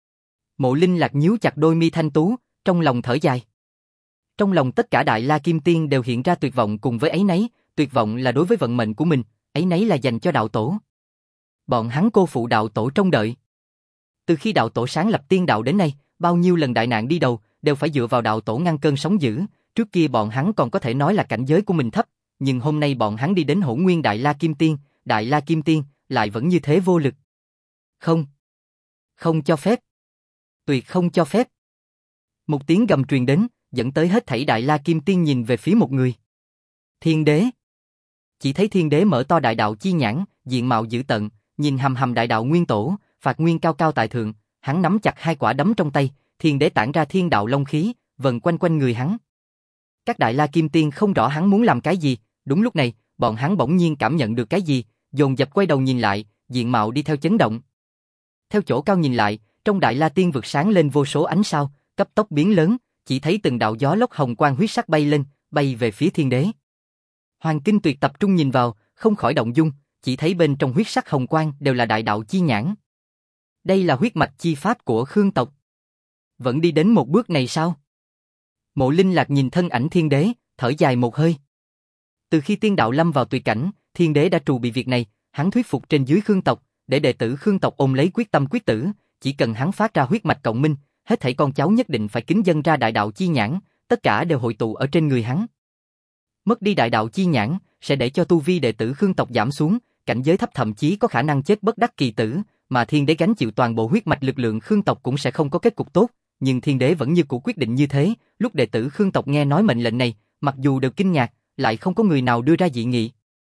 Mộ Linh Lạc nhíu chặt đôi mi thanh tú, trong lòng thở dài. Trong lòng tất cả Đại La Kim Tiên đều hiện ra tuyệt vọng cùng với áy náy, tuyệt vọng là đối với vận mệnh của mình, áy náy là dành cho đạo tổ. Bọn hắn cô phụ đạo tổ trông đợi. Từ khi đạo tổ sáng lập tiên đạo đến nay, bao nhiêu lần đại nạn đi đầu, đều phải dựa vào đạo tổ ngăn cơn sóng dữ, trước kia bọn hắn còn có thể nói là cảnh giới của mình thấp, nhưng hôm nay bọn hắn đi đến Hỗn Nguyên Đại La Kim Tiên, Đại La Kim Tiên, lại vẫn như thế vô lực. Không. Không cho phép. Tuyệt không cho phép. Một tiếng gầm truyền đến, dẫn tới hết thảy Đại La Kim Tiên nhìn về phía một người. Thiên Đế. Chỉ thấy Thiên Đế mở to đại đạo chi nhãn, diện mạo dữ tợn, nhìn hầm hầm đại đạo Nguyên Tổ, Phạt Nguyên cao cao tại thượng, hắn nắm chặt hai quả đấm trong tay, Thiên Đế tản ra thiên đạo long khí, vần quanh quanh người hắn. Các Đại La Kim Tiên không rõ hắn muốn làm cái gì, đúng lúc này, bọn hắn bỗng nhiên cảm nhận được cái gì, dồn dập quay đầu nhìn lại, diện mạo đi theo chấn động. Theo chỗ cao nhìn lại, trong Đại La Tiên Vực sáng lên vô số ánh sao, cấp tốc biến lớn, chỉ thấy từng đạo gió lốc hồng quang huyết sắc bay lên, bay về phía Thiên Đế. Hoàng Kinh Tuyệt tập trung nhìn vào, không khỏi động dung, chỉ thấy bên trong huyết sắc hồng quang đều là đại đạo chi nhãn. Đây là huyết mạch chi pháp của Khương tộc. Vẫn đi đến một bước này sao? Mộ Linh Lạc nhìn thân ảnh Thiên Đế, thở dài một hơi. Từ khi tiên đạo lâm vào tuyệt cảnh, Thiên Đế đã trù bị việc này, hắn thuyết phục trên dưới Khương tộc, để đệ tử Khương tộc ôm lấy quyết tâm quyết tử, chỉ cần hắn phát ra huyết mạch cộng minh, hết thảy con cháu nhất định phải kính dâng ra đại đạo chi nhãn, tất cả đều hội tụ ở trên người hắn. Mất đi đại đạo chi nhãn, sẽ để cho tu vi đệ tử Khương tộc giảm xuống, cảnh giới thấp thậm chí có khả năng chết bất đắc kỳ tử, mà Thiên Đế gánh chịu toàn bộ huyết mạch lực lượng Khương tộc cũng sẽ không có kết cục tốt, nhưng Thiên Đế vẫn như cũ quyết định như thế, lúc đệ tử Khương tộc nghe nói mệnh lệnh này, mặc dù đều kinh ngạc, lại không có người nào đưa ra dị nghị.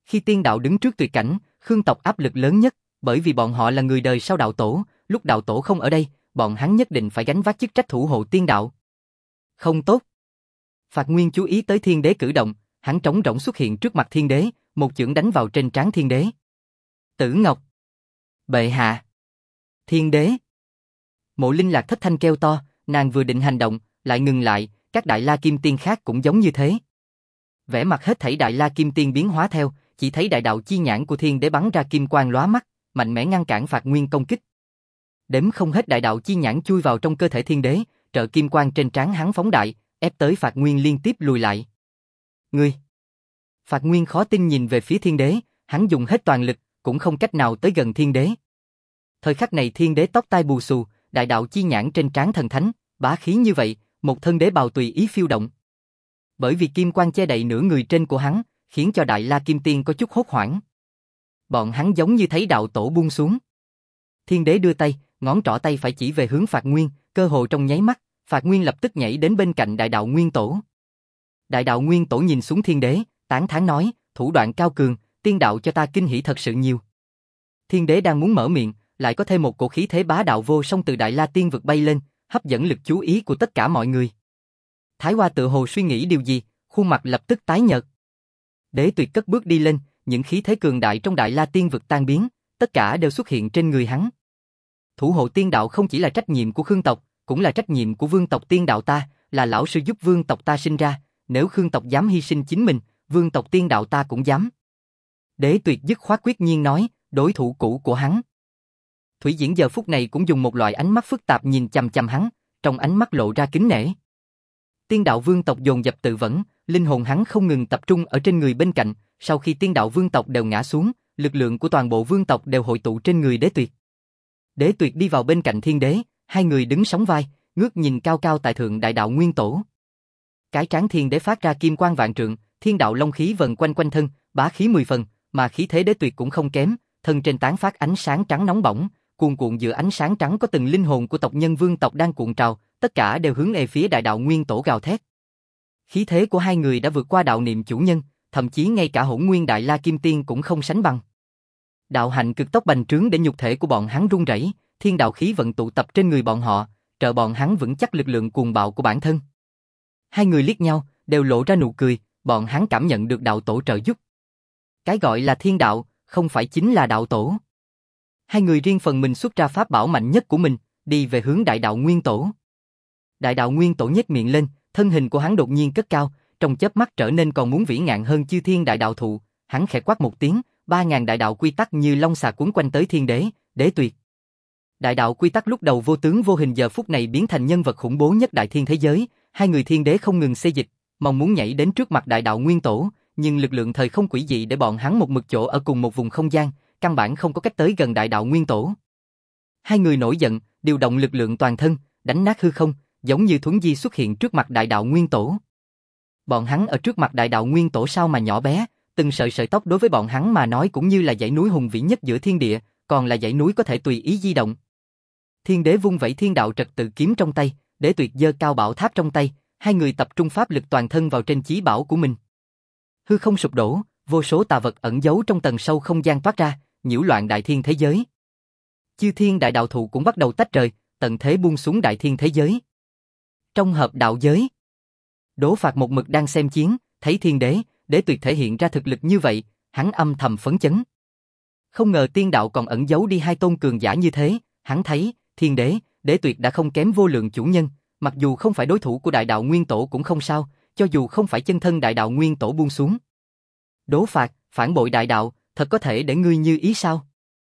Khi tiên đạo đứng trước tuyệt cảnh, Khương tộc áp lực lớn nhất, bởi vì bọn họ là người đời sau đạo tổ, lúc đạo tổ không ở đây, bọn hắn nhất định phải gánh vác chức trách thủ hộ tiên đạo. Không tốt. Phạt Nguyên chú ý tới thiên đế cử động, hắn trống rỗng xuất hiện trước mặt thiên đế, một chưởng đánh vào trên trán thiên đế. Tử Ngọc. Bệ hạ. Thiên đế. Mộ Linh Lạc thất thanh kêu to, nàng vừa định hành động, lại ngừng lại, các đại la kim tiên khác cũng giống như thế. Vẻ mặt hết thảy đại la kim tiên biến hóa theo, chỉ thấy đại đạo chi nhãn của thiên đế bắn ra kim quang lóa mắt, mạnh mẽ ngăn cản Phạt Nguyên công kích. Đếm không hết đại đạo chi nhãn chui vào trong cơ thể thiên đế, trợ kim quang trên trán hắn phóng đại, ép tới Phạt Nguyên liên tiếp lùi lại. Ngươi! Phạt Nguyên khó tin nhìn về phía thiên đế, hắn dùng hết toàn lực, cũng không cách nào tới gần thiên đế. Thời khắc này thiên đế tóc tai bù xù, đại đạo chi nhãn trên trán thần thánh, bá khí như vậy, một thân đế bào tùy ý phiêu động. Bởi vì kim quang che đậy nửa người trên của hắn, khiến cho đại la kim tiên có chút hốt hoảng. Bọn hắn giống như thấy đạo tổ buông xuống. Thiên đế đưa tay, ngón trỏ tay phải chỉ về hướng Phạt Nguyên, cơ hồ trong nháy mắt, Phạt Nguyên lập tức nhảy đến bên cạnh đại đạo nguyên tổ. Đại đạo nguyên tổ nhìn xuống thiên đế, tán thán nói, thủ đoạn cao cường, tiên đạo cho ta kinh hỉ thật sự nhiều. Thiên đế đang muốn mở miệng, lại có thêm một cổ khí thế bá đạo vô song từ đại la tiên vực bay lên, hấp dẫn lực chú ý của tất cả mọi người. Thái Hoa tự hồ suy nghĩ điều gì, khuôn mặt lập tức tái nhợt. Đế Tuyệt cất bước đi lên, những khí thế cường đại trong đại la tiên vực tan biến, tất cả đều xuất hiện trên người hắn. Thủ hộ tiên đạo không chỉ là trách nhiệm của Khương tộc, cũng là trách nhiệm của vương tộc tiên đạo ta, là lão sư giúp vương tộc ta sinh ra, nếu Khương tộc dám hy sinh chính mình, vương tộc tiên đạo ta cũng dám. Đế Tuyệt dứt khoát quyết nhiên nói, đối thủ cũ của hắn. Thủy Diễn giờ phút này cũng dùng một loại ánh mắt phức tạp nhìn chằm chằm hắn, trong ánh mắt lộ ra kính nể. Tiên đạo vương tộc dồn dập tự vẫn, linh hồn hắn không ngừng tập trung ở trên người bên cạnh, sau khi tiên đạo vương tộc đều ngã xuống, lực lượng của toàn bộ vương tộc đều hội tụ trên người Đế Tuyệt. Đế Tuyệt đi vào bên cạnh thiên đế, hai người đứng sóng vai, ngước nhìn cao cao tại thượng đại đạo nguyên tổ. Cái trán thiên đế phát ra kim quang vạn trượng, thiên đạo long khí vần quanh quanh thân, bá khí mười phần, mà khí thế Đế Tuyệt cũng không kém, thân trên tán phát ánh sáng trắng nóng bỏng, cuồn cuộn giữa ánh sáng trắng có từng linh hồn của tộc nhân vương tộc đang cuộn trào, tất cả đều hướng về phía đại đạo nguyên tổ gào thét. Khí thế của hai người đã vượt qua đạo niệm chủ nhân, thậm chí ngay cả Hỗn Nguyên Đại La Kim Tiên cũng không sánh bằng. Đạo hạnh cực tốc bành trướng để nhục thể của bọn hắn run rẩy, thiên đạo khí vận tụ tập trên người bọn họ, trợ bọn hắn vững chắc lực lượng cuồng bạo của bản thân. Hai người liếc nhau, đều lộ ra nụ cười, bọn hắn cảm nhận được đạo tổ trợ giúp. Cái gọi là thiên đạo, không phải chính là đạo tổ. Hai người riêng phần mình xuất ra pháp bảo mạnh nhất của mình, đi về hướng đại đạo nguyên tổ. Đại đạo nguyên tổ nhếch miệng lên, thân hình của hắn đột nhiên cất cao, trong chớp mắt trở nên còn muốn vĩ ngạn hơn chư thiên đại đạo thụ, hắn khẽ quát một tiếng, ba ngàn đại đạo quy tắc như long xà cuốn quanh tới thiên đế, Đế Tuyệt. Đại đạo quy tắc lúc đầu vô tướng vô hình giờ phút này biến thành nhân vật khủng bố nhất đại thiên thế giới, hai người thiên đế không ngừng xê dịch, mong muốn nhảy đến trước mặt đại đạo nguyên tổ, nhưng lực lượng thời không quỷ dị để bọn hắn một mực chỗ ở cùng một vùng không gian, căn bản không có cách tới gần đại đạo nguyên tổ. Hai người nổi giận, điều động lực lượng toàn thân, đánh nát hư không, giống như thuấn di xuất hiện trước mặt đại đạo nguyên tổ. Bọn hắn ở trước mặt đại đạo nguyên tổ sao mà nhỏ bé, từng sợi sợi tóc đối với bọn hắn mà nói cũng như là dãy núi hùng vĩ nhất giữa thiên địa, còn là dãy núi có thể tùy ý di động. Thiên đế vung vẩy thiên đạo trật tự kiếm trong tay, Đế Tuyệt giơ cao bảo tháp trong tay, hai người tập trung pháp lực toàn thân vào trên chí bảo của mình. Hư không sụp đổ, vô số tà vật ẩn giấu trong tầng sâu không gian toát ra, nhiễu loạn đại thiên thế giới. Chư thiên đại đạo thụ cũng bắt đầu tách rời, tận thế buông xuống đại thiên thế giới. Trong hợp đạo giới, Đỗ Phạt một mực đang xem chiến, thấy thiên đế, Đế Tuyệt thể hiện ra thực lực như vậy, hắn âm thầm phấn chấn. Không ngờ tiên đạo còn ẩn giấu đi hai tôn cường giả như thế, hắn thấy, thiên đế, Đế Tuyệt đã không kém vô lượng chủ nhân, mặc dù không phải đối thủ của đại đạo nguyên tổ cũng không sao, cho dù không phải chân thân đại đạo nguyên tổ buông xuống. Đỗ Phạt, phản bội đại đạo, thật có thể để ngươi như ý sao?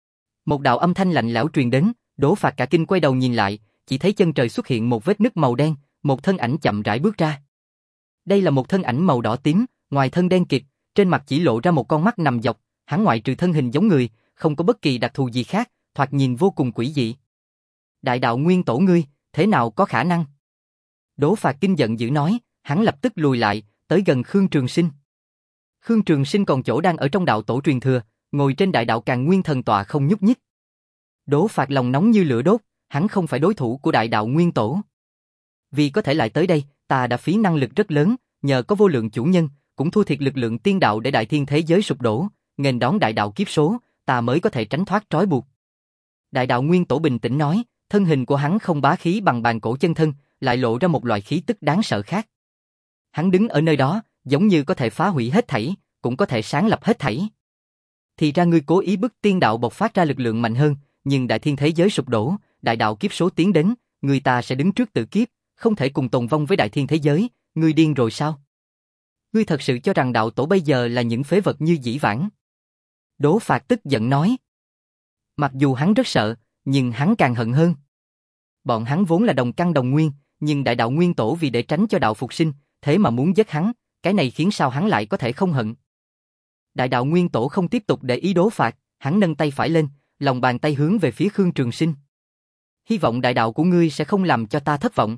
Một đạo âm thanh lạnh lẽo truyền đến, Đỗ Phạt cả kinh quay đầu nhìn lại, chỉ thấy chân trời xuất hiện một vết nứt màu đen, một thân ảnh chậm rãi bước ra. Đây là một thân ảnh màu đỏ tím, ngoài thân đen kịt, trên mặt chỉ lộ ra một con mắt nằm dọc, hắn ngoại trừ thân hình giống người, không có bất kỳ đặc thù gì khác, thoạt nhìn vô cùng quỷ dị. Đại đạo nguyên tổ ngươi, thế nào có khả năng? Đỗ Phạt kinh giận dữ nói, hắn lập tức lùi lại, tới gần Khương Trường Sinh. Khương Trường Sinh còn chỗ đang ở trong đạo tổ truyền thừa, ngồi trên đại đạo Càn Nguyên thần tọa không nhúc nhích. Đỗ Phạt lòng nóng như lửa đốt, hắn không phải đối thủ của đại đạo nguyên tổ. Vì có thể lại tới đây, ta đã phí năng lực rất lớn, nhờ có vô lượng chủ nhân, cũng thua thiệt lực lượng tiên đạo để đại thiên thế giới sụp đổ, nghênh đón đại đạo kiếp số, ta mới có thể tránh thoát trói buộc. Đại đạo nguyên tổ bình tĩnh nói, thân hình của hắn không bá khí bằng bàn cổ chân thân, lại lộ ra một loại khí tức đáng sợ khác. Hắn đứng ở nơi đó, giống như có thể phá hủy hết thảy, cũng có thể sáng lập hết thảy. Thì ra ngươi cố ý bức tiên đạo bộc phát ra lực lượng mạnh hơn, nhưng đại thiên thế giới sụp đổ, đại đạo kiếp số tiến đến, người ta sẽ đứng trước tự kiếp, không thể cùng tồn vong với đại thiên thế giới, ngươi điên rồi sao? Ngươi thật sự cho rằng đạo tổ bây giờ là những phế vật như dĩ vãng? Đỗ Phạt tức giận nói. Mặc dù hắn rất sợ, nhưng hắn càng hận hơn. Bọn hắn vốn là đồng căn đồng nguyên, nhưng đại đạo nguyên tổ vì để tránh cho đạo phục sinh, thế mà muốn giết hắn, cái này khiến sao hắn lại có thể không hận. Đại đạo nguyên tổ không tiếp tục để ý Đỗ Phạt, hắn nâng tay phải lên, lòng bàn tay hướng về phía Khương Trường Sinh. Hy vọng đại đạo của ngươi sẽ không làm cho ta thất vọng.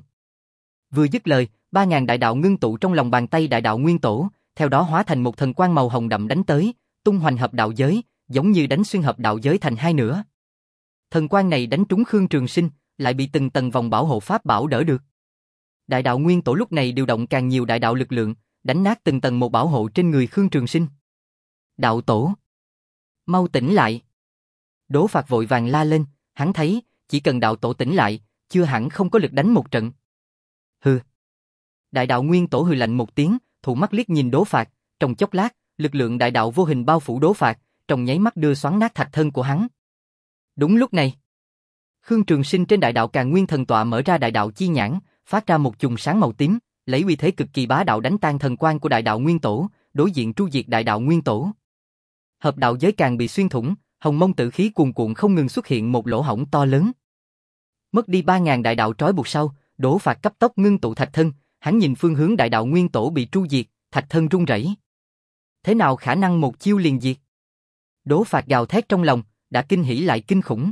Vừa dứt lời, ba ngàn đại đạo ngưng tụ trong lòng bàn tay đại đạo nguyên tổ, theo đó hóa thành một thần quang màu hồng đậm đánh tới, tung hoành hợp đạo giới, giống như đánh xuyên hợp đạo giới thành hai nửa. Thần quang này đánh trúng Khương Trường Sinh, lại bị từng tầng vòng bảo hộ pháp bảo đỡ được. Đại đạo nguyên tổ lúc này điều động càng nhiều đại đạo lực lượng, đánh nát từng tầng một bảo hộ trên người Khương Trường Sinh. Đạo tổ, mau tỉnh lại! Đỗ Phạt vội vàng la lên, hắn thấy, chỉ cần đạo tổ tỉnh lại, chưa hẳn không có lực đánh một trận. Hừ. Đại đạo nguyên tổ hừ lạnh một tiếng, thụ mắt liếc nhìn Đỗ Phạt, trong chốc lát, lực lượng đại đạo vô hình bao phủ Đỗ Phạt, trong nháy mắt đưa xoắn nát thạch thân của hắn. Đúng lúc này, Khương Trường Sinh trên đại đạo Càn Nguyên thần tọa mở ra đại đạo chi nhãn, phát ra một chùm sáng màu tím, lấy uy thế cực kỳ bá đạo đánh tan thần quang của đại đạo nguyên tổ, đối diện tru diệt đại đạo nguyên tổ. Hợp đạo giới càng bị xuyên thủng, hồng mông tử khí cuồn cuộn không ngừng xuất hiện một lỗ hổng to lớn. Mất đi ba ngàn đại đạo trói buộc sau, Đỗ Phạt cấp tốc ngưng tụ thạch thân, hắn nhìn phương hướng đại đạo nguyên tổ bị tru diệt, thạch thân run rẩy. Thế nào khả năng một chiêu liền diệt? Đỗ Phạt gào thét trong lòng, đã kinh hỉ lại kinh khủng.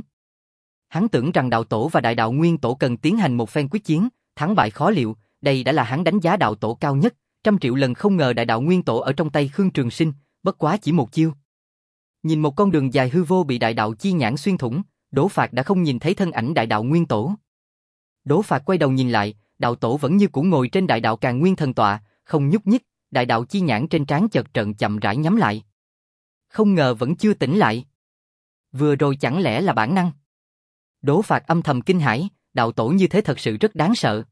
Hắn tưởng rằng đạo tổ và đại đạo nguyên tổ cần tiến hành một phen quyết chiến, thắng bại khó liệu, đây đã là hắn đánh giá đạo tổ cao nhất, trăm triệu lần không ngờ đại đạo nguyên tổ ở trong tay Khương Trường Sinh, bất quá chỉ một chiêu. Nhìn một con đường dài hư vô bị đại đạo chi nhãn xuyên thủng, Đỗ Phạt đã không nhìn thấy thân ảnh đại đạo nguyên tổ. Đỗ Phạt quay đầu nhìn lại, đạo tổ vẫn như cũ ngồi trên đại đạo Càn Nguyên thần tọa, không nhúc nhích, đại đạo chi nhãn trên trán chợt trận chậm rãi nhắm lại. Không ngờ vẫn chưa tỉnh lại. Vừa rồi chẳng lẽ là bản năng? Đỗ Phạt âm thầm kinh hãi, đạo tổ như thế thật sự rất đáng sợ.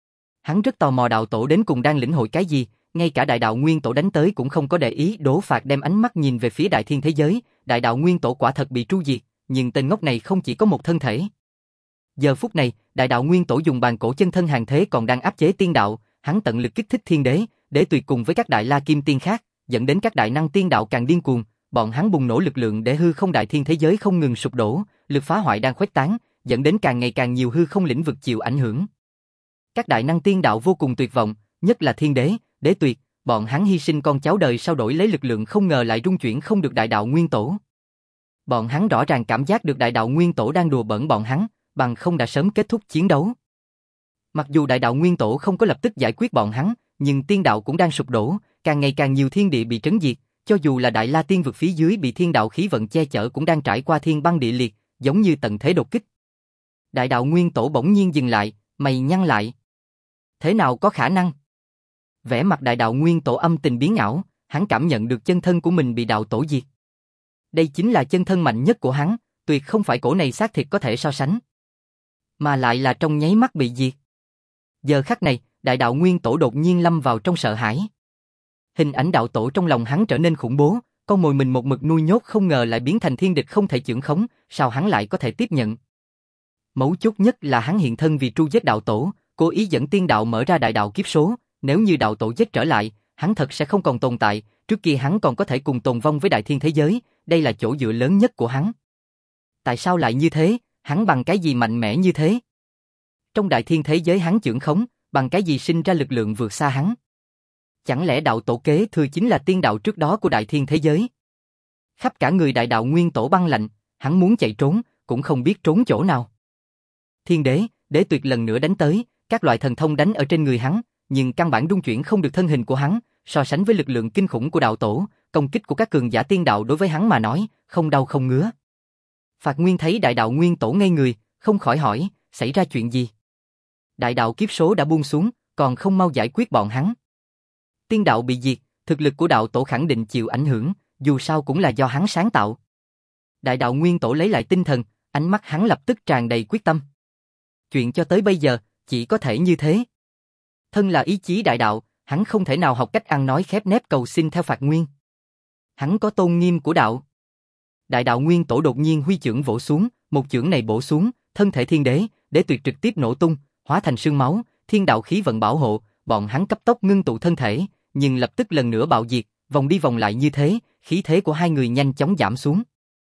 Hắn rất tò mò đạo tổ đến cùng đang lĩnh hội cái gì, ngay cả đại đạo nguyên tổ đánh tới cũng không có để ý. Đỗ Phạt đem ánh mắt nhìn về phía đại thiên thế giới, đại đạo nguyên tổ quả thật bị tru diệt, nhưng tên ngốc này không chỉ có một thân thể. Giờ phút này, đại đạo nguyên tổ dùng bàn cổ chân thân hàng thế còn đang áp chế tiên đạo, hắn tận lực kích thích thiên đế, để tuyệt cùng với các đại la kim tiên khác, dẫn đến các đại năng tiên đạo càng điên cuồng, bọn hắn bùng nổ lực lượng để hư không đại thiên thế giới không ngừng sụp đổ, lực phá hoại đang khuếch tán, dẫn đến càng ngày càng nhiều hư không lĩnh vực chịu ảnh hưởng. Các đại năng tiên đạo vô cùng tuyệt vọng, nhất là thiên đế, đế tuyệt, bọn hắn hy sinh con cháu đời sau đổi lấy lực lượng không ngờ lại rung chuyển không được đại đạo nguyên tổ. Bọn hắn rõ ràng cảm giác được đại đạo nguyên tổ đang đùa bỡn bọn hắn, bằng không đã sớm kết thúc chiến đấu. Mặc dù đại đạo nguyên tổ không có lập tức giải quyết bọn hắn, nhưng tiên đạo cũng đang sụp đổ, càng ngày càng nhiều thiên địa bị trấn diệt, cho dù là đại la tiên vực phía dưới bị thiên đạo khí vận che chở cũng đang trải qua thiên băng địa liệt, giống như tận thế đột kích. Đại đạo nguyên tổ bỗng nhiên dừng lại, mày nhăn lại. Thế nào có khả năng? Vẻ mặt đại đạo nguyên tổ âm tình biến ảo, hắn cảm nhận được chân thân của mình bị đạo tổ diệt. Đây chính là chân thân mạnh nhất của hắn, tuyệt không phải cổ này xác thịt có thể so sánh. Mà lại là trong nháy mắt bị diệt. Giờ khắc này, đại đạo nguyên tổ đột nhiên lâm vào trong sợ hãi. Hình ảnh đạo tổ trong lòng hắn trở nên khủng bố, con mồi mình một mực nuôi nhốt không ngờ lại biến thành thiên địch không thể chưởng khống, sao hắn lại có thể tiếp nhận? Mấu chốt nhất là hắn hiện thân vì tru giết đạo tổ, cố ý dẫn tiên đạo mở ra đại đạo kiếp số, nếu như đạo tổ giết trở lại, hắn thật sẽ không còn tồn tại, trước kia hắn còn có thể cùng tồn vong với đại thiên thế giới, đây là chỗ dựa lớn nhất của hắn. Tại sao lại như thế, hắn bằng cái gì mạnh mẽ như thế? Trong đại thiên thế giới hắn chưởng khống, bằng cái gì sinh ra lực lượng vượt xa hắn? Chẳng lẽ đạo tổ kế thừa chính là tiên đạo trước đó của đại thiên thế giới? Khắp cả người đại đạo nguyên tổ băng lạnh, hắn muốn chạy trốn, cũng không biết trốn chỗ nào. Thiên đế, đế tuyệt lần nữa đánh tới, các loại thần thông đánh ở trên người hắn, nhưng căn bản rung chuyển không được thân hình của hắn, so sánh với lực lượng kinh khủng của đạo tổ, công kích của các cường giả tiên đạo đối với hắn mà nói, không đau không ngứa. Phạt Nguyên thấy đại đạo nguyên tổ ngây người, không khỏi hỏi, xảy ra chuyện gì? Đại đạo kiếp số đã buông xuống, còn không mau giải quyết bọn hắn. Tiên đạo bị diệt, thực lực của đạo tổ khẳng định chịu ảnh hưởng, dù sao cũng là do hắn sáng tạo. Đại đạo nguyên tổ lấy lại tinh thần, ánh mắt hắn lập tức tràn đầy quyết tâm. Chuyện cho tới bây giờ, chỉ có thể như thế. Thân là ý chí đại đạo, hắn không thể nào học cách ăn nói khép nép cầu xin theo Phạt Nguyên. Hắn có tôn nghiêm của đạo. Đại đạo nguyên tổ đột nhiên huy chưởng vỗ xuống, một chưởng này bổ xuống, thân thể thiên đế, đế tuyệt trực tiếp nổ tung, hóa thành sương máu, thiên đạo khí vận bảo hộ, bọn hắn cấp tốc ngưng tụ thân thể, nhưng lập tức lần nữa bạo diệt, vòng đi vòng lại như thế, khí thế của hai người nhanh chóng giảm xuống.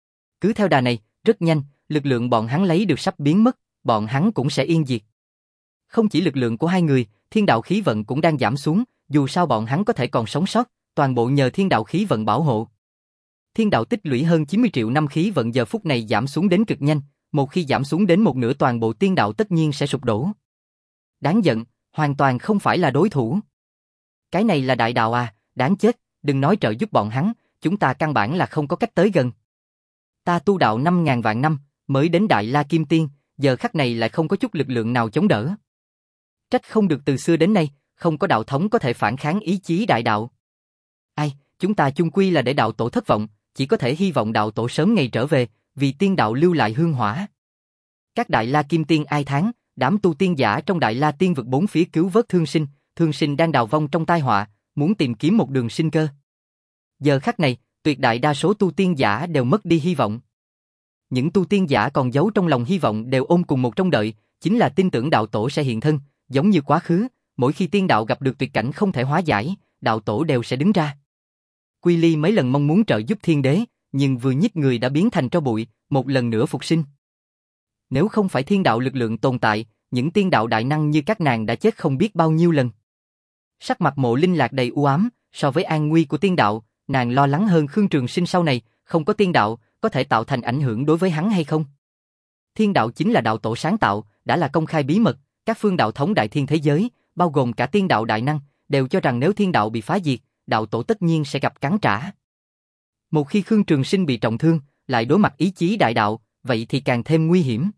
Cứ theo đà này, rất nhanh, lực lượng bọn hắn lấy được sắp biến mất, bọn hắn cũng sẽ yên diệt. Không chỉ lực lượng của hai người, thiên đạo khí vận cũng đang giảm xuống, dù sao bọn hắn có thể còn sống sót, toàn bộ nhờ thiên đạo khí vận bảo hộ. Thiên đạo tích lũy hơn chín mươi triệu năm khí vận giờ phút này giảm xuống đến cực nhanh, một khi giảm xuống đến một nửa toàn bộ tiên đạo tất nhiên sẽ sụp đổ. Đáng giận, hoàn toàn không phải là đối thủ. Cái này là đại đạo à, đáng chết, đừng nói trợ giúp bọn hắn, chúng ta căn bản là không có cách tới gần. Ta tu đạo năm ngàn vạn năm, mới đến Đại La Kim Tiên, giờ khắc này lại không có chút lực lượng nào chống đỡ. Trách không được từ xưa đến nay, không có đạo thống có thể phản kháng ý chí đại đạo. Ai, chúng ta chung quy là để đạo tổ thất vọng, chỉ có thể hy vọng đạo tổ sớm ngày trở về, vì tiên đạo lưu lại hương hỏa. Các Đại La Kim Tiên ai thán, đám tu tiên giả trong Đại La Tiên vực bốn phía cứu vớt thương sinh, thương sinh đang đào vong trong tai họa, muốn tìm kiếm một đường sinh cơ. Giờ khắc này, tuyệt đại đa số tu tiên giả đều mất đi hy vọng. Những tu tiên giả còn giấu trong lòng hy vọng đều ôm cùng một trông đợi, chính là tin tưởng đạo tổ sẽ hiện thân, giống như quá khứ, mỗi khi tiên đạo gặp được tuyệt cảnh không thể hóa giải, đạo tổ đều sẽ đứng ra. Quy Ly mấy lần mong muốn trợ giúp thiên đế, nhưng vừa nhích người đã biến thành tro bụi, một lần nữa phục sinh. Nếu không phải thiên đạo lực lượng tồn tại, những tiên đạo đại năng như các nàng đã chết không biết bao nhiêu lần. Sắc mặt Mộ Linh Lạc đầy u ám, so với an nguy của tiên đạo, nàng lo lắng hơn Khương Trường Sinh sau này, không có tiên đạo, có thể tạo thành ảnh hưởng đối với hắn hay không? Thiên đạo chính là đạo tổ sáng tạo, đã là công khai bí mật, các phương đạo thống đại thiên thế giới, bao gồm cả tiên đạo đại năng, đều cho rằng nếu thiên đạo bị phá diệt, đạo tổ tất nhiên sẽ gặp cắn trả. Một khi Khương Trường Sinh bị trọng thương, lại đối mặt ý chí đại đạo, vậy thì càng thêm nguy hiểm.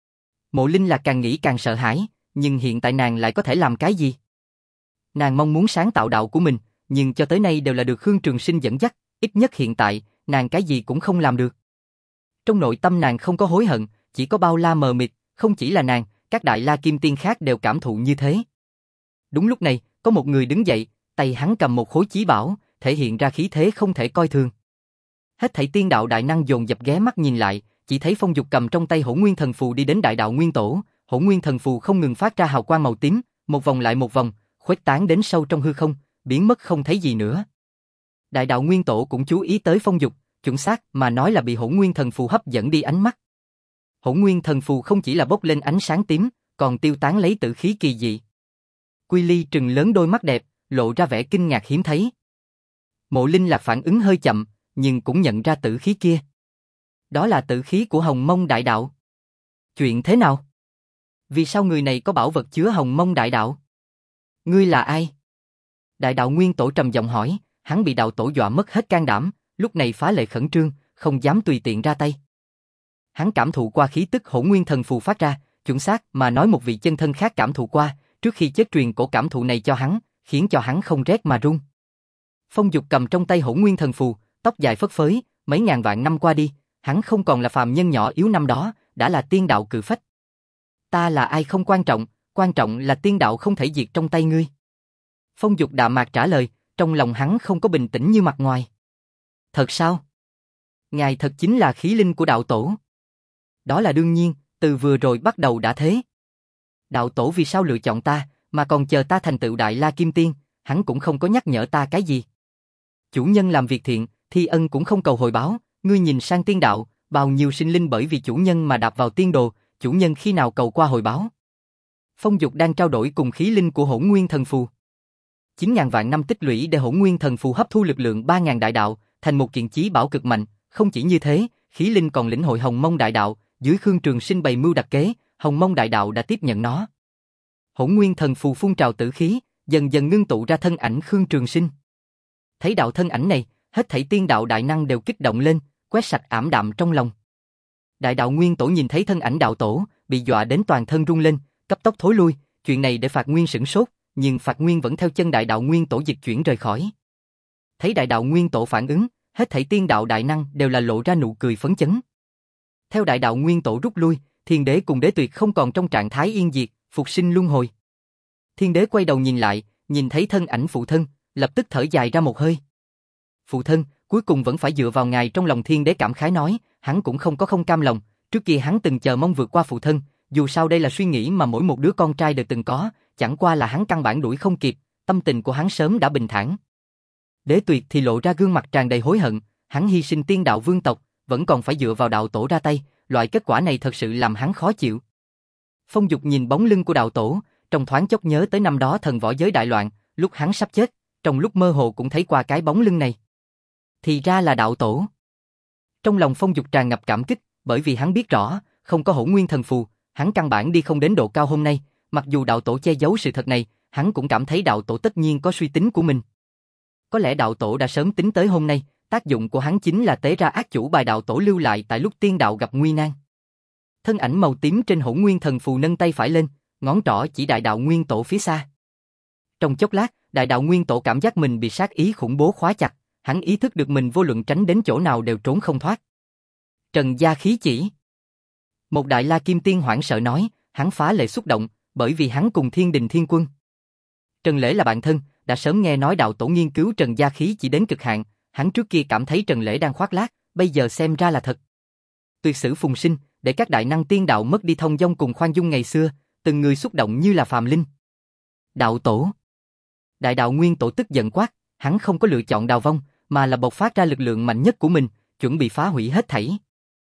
Mộ Linh là càng nghĩ càng sợ hãi, nhưng hiện tại nàng lại có thể làm cái gì? Nàng mong muốn sáng tạo đạo của mình, nhưng cho tới nay đều là được Khương Trường Sinh dẫn dắt, ít nhất hiện tại, nàng cái gì cũng không làm được. Trong nội tâm nàng không có hối hận, chỉ có bao la mờ mịt, không chỉ là nàng, các Đại La Kim Tiên khác đều cảm thụ như thế. Đúng lúc này, có một người đứng dậy, tay hắn cầm một khối chí bảo, thể hiện ra khí thế không thể coi thường. Hết thảy tiên đạo đại năng dồn dập ghé mắt nhìn lại, chỉ thấy Phong Dục cầm trong tay Hỗn Nguyên Thần Phù đi đến Đại Đạo Nguyên Tổ, Hỗn Nguyên Thần Phù không ngừng phát ra hào quang màu tím, một vòng lại một vòng, khuếch tán đến sâu trong hư không, biến mất không thấy gì nữa. Đại Đạo Nguyên Tổ cũng chú ý tới Phong Dục, chuẩn xác mà nói là bị Hỗn Nguyên Thần Phù hấp dẫn đi ánh mắt. Hỗn Nguyên Thần Phù không chỉ là bốc lên ánh sáng tím, còn tiêu tán lấy tử khí kỳ dị. Quy Ly trừng lớn đôi mắt đẹp, lộ ra vẻ kinh ngạc hiếm thấy. Mộ Linh Lạc phản ứng hơi chậm, nhưng cũng nhận ra tử khí kia. Đó là tử khí của Hồng Mông Đại Đạo. Chuyện thế nào? Vì sao người này có bảo vật chứa Hồng Mông Đại Đạo? Ngươi là ai? Đại Đạo Nguyên Tổ trầm giọng hỏi, hắn bị đạo tổ dọa mất hết can đảm, lúc này phá lệ khẩn trương, không dám tùy tiện ra tay. Hắn cảm thụ qua khí tức Hỗn Nguyên Thần Phù phát ra, chuẩn xác mà nói một vị chân thân khác cảm thụ qua, trước khi chết truyền cổ cảm thụ này cho hắn, khiến cho hắn không rét mà run. Phong Dục cầm trong tay Hỗn Nguyên Thần Phù, tóc dài phất phới, mấy ngàn vạn năm qua đi, hắn không còn là phàm nhân nhỏ yếu năm đó, đã là tiên đạo cự phách. Ta là ai không quan trọng, quan trọng là tiên đạo không thể diệt trong tay ngươi. Phong Dục đạm mạc trả lời, trong lòng hắn không có bình tĩnh như mặt ngoài. Thật sao? Ngài thật chính là khí linh của đạo tổ. Đó là đương nhiên, từ vừa rồi bắt đầu đã thế. Đạo tổ vì sao lựa chọn ta, mà còn chờ ta thành tựu Đại La Kim Tiên, hắn cũng không có nhắc nhở ta cái gì. Chủ nhân làm việc thiện, thi ân cũng không cầu hồi báo, ngươi nhìn sang tiên đạo, bao nhiêu sinh linh bởi vì chủ nhân mà đạp vào tiên đồ, chủ nhân khi nào cầu qua hồi báo. Phong Dục đang trao đổi cùng khí linh của Hỗn Nguyên Thần Phù. chín ngàn vạn năm tích lũy để Hỗn Nguyên Thần Phù hấp thu lực lượng ba ngàn đại đạo, thành một kiện chí bảo cực mạnh, không chỉ như thế, khí linh còn lĩnh hội Hồng Mông Đại Đạo, dưới Khương Trường Sinh bày mưu đặt kế, Hồng Mông Đại Đạo đã tiếp nhận nó. Hỗn Nguyên Thần Phù phun trào tử khí, dần dần ngưng tụ ra thân ảnh Khương Trường Sinh. Thấy đạo thân ảnh này, hết thảy tiên đạo đại năng đều kích động lên, quét sạch ảm đạm trong lòng. Đại Đạo Nguyên Tổ nhìn thấy thân ảnh đạo tổ, bị dọa đến toàn thân run lên, cấp tốc thối lui, chuyện này để Phạt Nguyên sửng sốt, nhưng Phạt Nguyên vẫn theo chân Đại Đạo Nguyên Tổ dịch chuyển rời khỏi. Thấy Đại Đạo Nguyên Tổ phản ứng, hết thảy tiên đạo đại năng đều là lộ ra nụ cười phấn chấn. Theo đại đạo nguyên tổ rút lui, thiên đế cùng đế tuyệt không còn trong trạng thái yên diệt, phục sinh luân hồi. Thiên đế quay đầu nhìn lại, nhìn thấy thân ảnh phụ thân, lập tức thở dài ra một hơi. Phụ thân, cuối cùng vẫn phải dựa vào ngài. Trong lòng thiên đế cảm khái nói, hắn cũng không có không cam lòng, trước kia hắn từng chờ mong vượt qua phụ thân, dù sao đây là suy nghĩ mà mỗi một đứa con trai đều từng có, chẳng qua là hắn căn bản đuổi không kịp, tâm tình của hắn sớm đã bình thản. Đế tuyệt thì lộ ra gương mặt tràn đầy hối hận, hắn hy sinh tiên đạo vương tộc, vẫn còn phải dựa vào đạo tổ ra tay, loại kết quả này thật sự làm hắn khó chịu. Phong Dục nhìn bóng lưng của đạo tổ, trong thoáng chốc nhớ tới năm đó thần võ giới đại loạn, lúc hắn sắp chết, trong lúc mơ hồ cũng thấy qua cái bóng lưng này. Thì ra là đạo tổ. Trong lòng Phong Dục tràn ngập cảm kích, bởi vì hắn biết rõ, không có Hỗn Nguyên Thần Phù, hắn căn bản đi không đến độ cao hôm nay, mặc dù đạo tổ che giấu sự thật này, hắn cũng cảm thấy đạo tổ tất nhiên có suy tính của mình. Có lẽ đạo tổ đã sớm tính tới hôm nay, tác dụng của hắn chính là tế ra ác chủ bài đạo tổ lưu lại tại lúc tiên đạo gặp nguy nan. Thân ảnh màu tím trên Hỗn Nguyên Thần Phù nâng tay phải lên, ngón trỏ chỉ đại đạo nguyên tổ phía xa. Trong chốc lát, đại đạo nguyên tổ cảm giác mình bị sát ý khủng bố khóa chặt, hắn ý thức được mình vô luận tránh đến chỗ nào đều trốn không thoát. Trần gia khí chỉ. Một đại la kim tiên hoảng sợ nói, hắn phá lệ xúc động, bởi vì hắn cùng Thiên Đình Thiên Quân Trần Lễ là bạn thân, đã sớm nghe nói đạo tổ nghiên cứu Trần gia khí chỉ đến cực hạn, hắn trước kia cảm thấy Trần Lễ đang khoác lác, bây giờ xem ra là thật. Tuyệt sử phùng sinh, để các đại năng tiên đạo mất đi thông dong cùng khoan dung ngày xưa, từng người xúc động như là phàm linh. Đạo tổ. Đại đạo nguyên tổ tức giận quát, hắn không có lựa chọn đào vong, mà là bộc phát ra lực lượng mạnh nhất của mình, chuẩn bị phá hủy hết thảy.